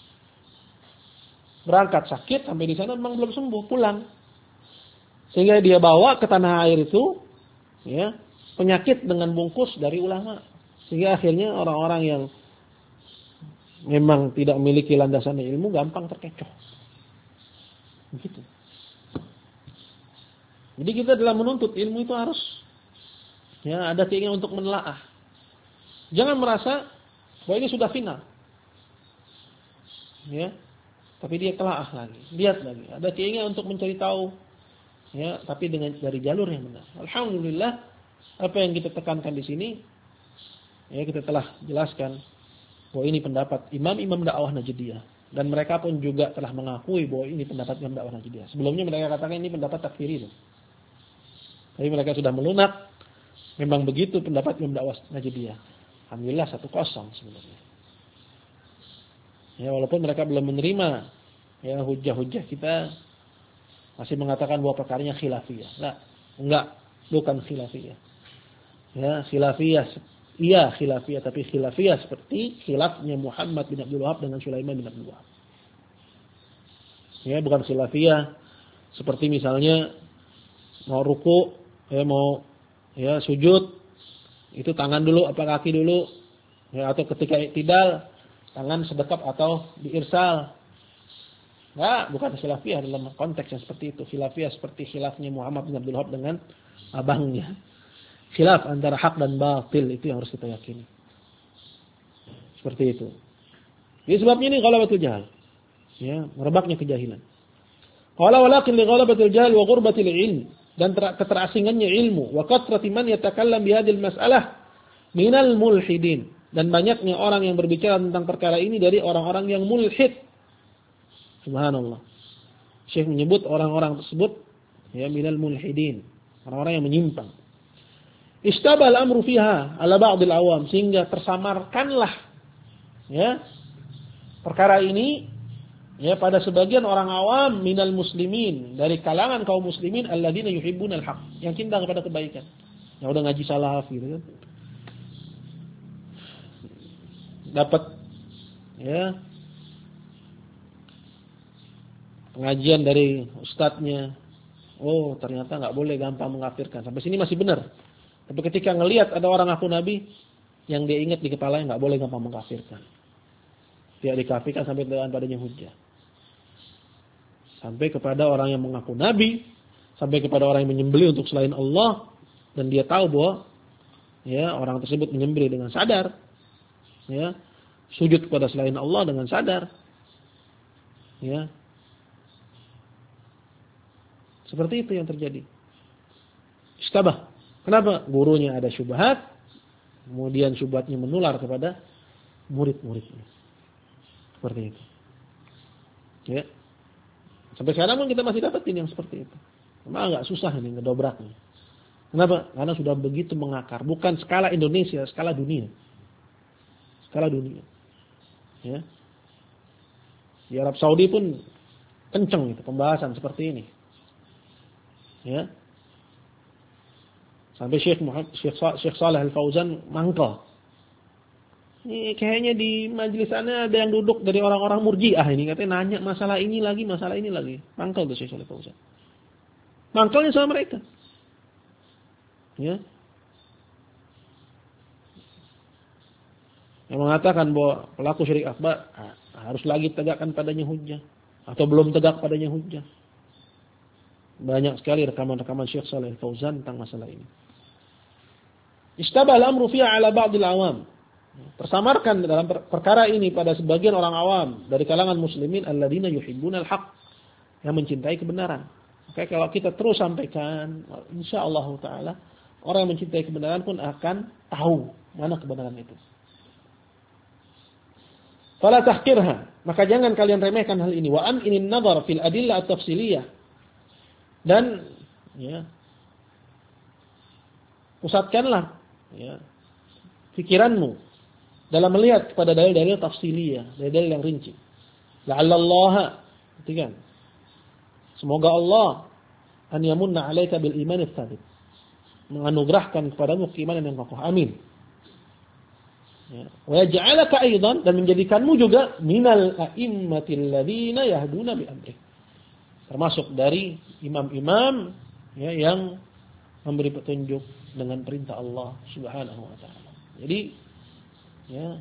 Berangkat sakit sampai di sana memang belum sembuh, pulang. Sehingga dia bawa ke tanah air itu, ya, penyakit dengan bungkus dari ulama. Sehingga akhirnya orang-orang yang memang tidak memiliki landasan ilmu gampang terkecoh. Begitu. Jadi kita dalam menuntut ilmu itu harus, ya, ada keinginan untuk menelaah. Jangan merasa bahwa ini sudah final. Ya. Tapi dia telaah lagi, lihat lagi. Ada keinginan untuk mencari tahu, ya, tapi dari jalur yang benar. Alhamdulillah, apa yang kita tekankan di sini, ya, kita telah jelaskan bahwa ini pendapat imam-imam dakwah Najdiyah, dan mereka pun juga telah mengakui bahwa ini pendapat imam dakwah Najdiyah. Sebelumnya mereka katakan ini pendapat takfiri, loh. Tapi mereka sudah melunak, memang begitu pendapat imam dakwah Najdiyah. Alhamdulillah 1-0 sebenarnya. Ya, walaupun mereka belum menerima, ya, hujah-hujah kita, masih mengatakan bahwa perkaranya khilafiyah. Nah, enggak, bukan khilafiyah. Ya, khilafiyah, iya khilafiyah, tapi khilafiyah seperti khilafnya Muhammad bin Abdul Wahab dengan Sulaiman bin Abdul Wahab. Ya, bukan khilafiyah seperti misalnya mau ruku, ya, mau, ya, sujud, itu tangan dulu apa kaki dulu, ya, atau ketika iktidal tangan sedekap atau diirsal. Nah, bukan khilafiyah dalam konteks yang seperti itu. Khilafiyah seperti khilafnya Muhammad bin Abdul Wahab dengan abangnya. Khilaf antara hak dan batil, itu yang harus kita yakini. Seperti itu. Jadi sebabnya ini ghalabatul jahl. Ya, merebaknya kejahilan. Qala walakin li ghalabatil jahl wa ghurbatil ilm, dan keterasingannya ilmu, wa kathrati man yatakallam bi hadhil mas'alah minal mulhidin, dan banyaknya orang yang berbicara tentang perkara ini dari orang-orang yang mulhid. Subhanallah. Syekh menyebut orang-orang tersebut, ya, minal mulhidin, orang-orang yang menyimpang. Istabal amru fiha ala ba'dil awam, sehingga tersamarkanlah, ya, perkara ini, ya, pada sebagian orang awam minal muslimin, dari kalangan kaum muslimin alladzina yuhibbunal haq, yang cinta kepada kebaikan. Yang udah ngaji salaf gitu kan. Dapat, ya, pengajian dari ustadznya, oh ternyata nggak boleh gampang mengkafirkan. Sampai sini masih benar. Tapi ketika ngelihat ada orang ngaku nabi, yang dia ingat di kepalanya nggak boleh gampang mengkafirkan. Tidak dikafirkan sampai dengan padanya hujah. Sampai kepada orang yang mengaku nabi, sampai kepada orang yang menyembelih untuk selain Allah, dan dia tahu bahwa, ya, orang tersebut menyembelih dengan sadar, ya, sujud kepada selain Allah dengan sadar, ya. Seperti itu yang terjadi. Istabah. Kenapa? Gurunya ada syubhat, kemudian syubhatnya menular kepada murid-muridnya. Seperti itu. Ya. Sampai sekarang pun kita masih dapetin yang seperti itu. Memang agak susah ini ngedobraknya. Kenapa? Karena sudah begitu mengakar. Bukan skala Indonesia, skala dunia. Skala dunia. Ya. Di Arab Saudi pun kenceng itu pembahasan seperti ini. Ya. Sampai Syekh Shalih Al-Fauzan mangkel. Ini kayaknya di majelis sana ada yang duduk dari orang-orang Murji'ah ini. Katanya nanya masalah ini lagi. Mangkel tuh Syekh Shalih Al-Fauzan. Mangkelnya sama mereka. Ya. Yang mengatakan bahwa pelaku syirik akbar harus lagi tegakkan padanya hujjah. Atau belum tegak padanya hujjah. Banyak sekali rekaman-rekaman Syekh Shalih Al-Fauzan tentang masalah ini. Istabah al-amru fiha ala ba'dil awam. Tersamarkan dalam perkara ini pada sebagian orang awam dari kalangan muslimin alladzina yuhibbunal haqq, yang mencintai kebenaran. Oke, kalau kita terus sampaikan, insyaallah taala orang yang mencintai kebenaran pun akan tahu mana kebenaran itu. Fala tahqirha, maka jangan kalian remehkan hal ini. Wa an inin nadhar fil adillah at-tafsiliyah. Dan ya, pusatkanlah ya pikiranmu dalam melihat kepada dalil-dalil tafsiliyah, dalil-dalil yang rinci. La'allallaha, perhatikan. Semoga Allah an yamunna 'alaika bil iman ats-tsabit. Menganugerahkan kepadamu keimanan yang kokoh. Amin. Ya. Wa yaj'alaka aidan, dan menjadikanmu juga minal a'immatil ladzina yahduna bi amrih. Termasuk dari imam-imam ya, yang memberi petunjuk dengan perintah Allah Subhanahu wa taala. Jadi ya,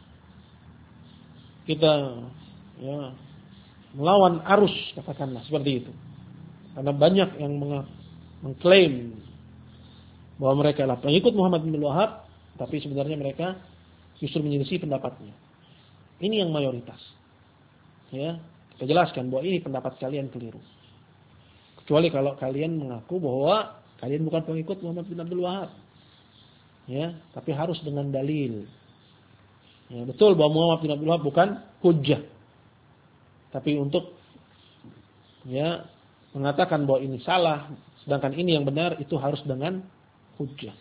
kita ya melawan arus, katakanlah seperti itu. Karena banyak yang mengklaim bahwa mereka adalah pengikut Muhammad bin Wahab, tapi sebenarnya mereka justru menyelisih pendapatnya. Ini yang mayoritas. Ya, kita jelaskan bahwa ini pendapat kalian keliru. Kecuali kalau kalian mengaku bahwa kalian bukan pengikut Muhammad bin Abdul Wahab. Ya, tapi harus dengan dalil. Ya, betul bahwa Muhammad bin Abdul Wahab bukan hujjah. Tapi untuk ya mengatakan bahwa ini salah, sedangkan ini yang benar, itu harus dengan hujjah.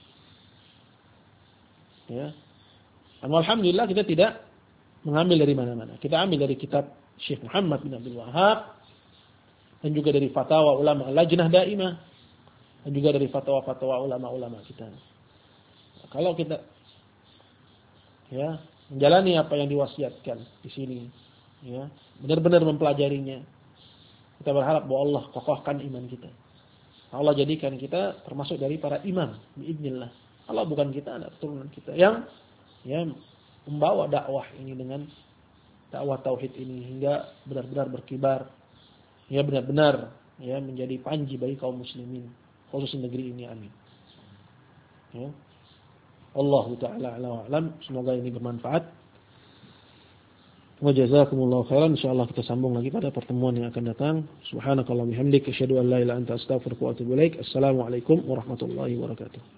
Ya. Dan alhamdulillah kita tidak mengambil dari mana-mana. Kita ambil dari kitab Syekh Muhammad bin Abdul Wahab, dan juga dari fatwa ulama Lajnah Daimah, dan juga dari fatwa-fatwa ulama-ulama kita. Kalau kita ya menjalani apa yang diwasiatkan di sini, ya benar-benar mempelajarinya, kita berharap bahwa Allah kokohkan iman kita. Allah jadikan kita termasuk dari para imam biidznillah. Allah bukan kita, anak keturunan kita yang ya membawa dakwah ini dengan dakwah tauhid ini hingga benar-benar berkibar, ya benar-benar ya menjadi panji bagi kaum muslimin khusus negeri ini. Amin. Ya. Allahu ta'ala a'la wa a'lam. Semoga ini bermanfaat. Wa jazakumullahu khairan. Insyaallah kita sambung lagi pada pertemuan yang akan datang. Subhanakallahumma bihamdika asyhadu an la ilaha illa anta astaghfiruka wa atubu ilaik. Assalamualaikum warahmatullahi wabarakatuh.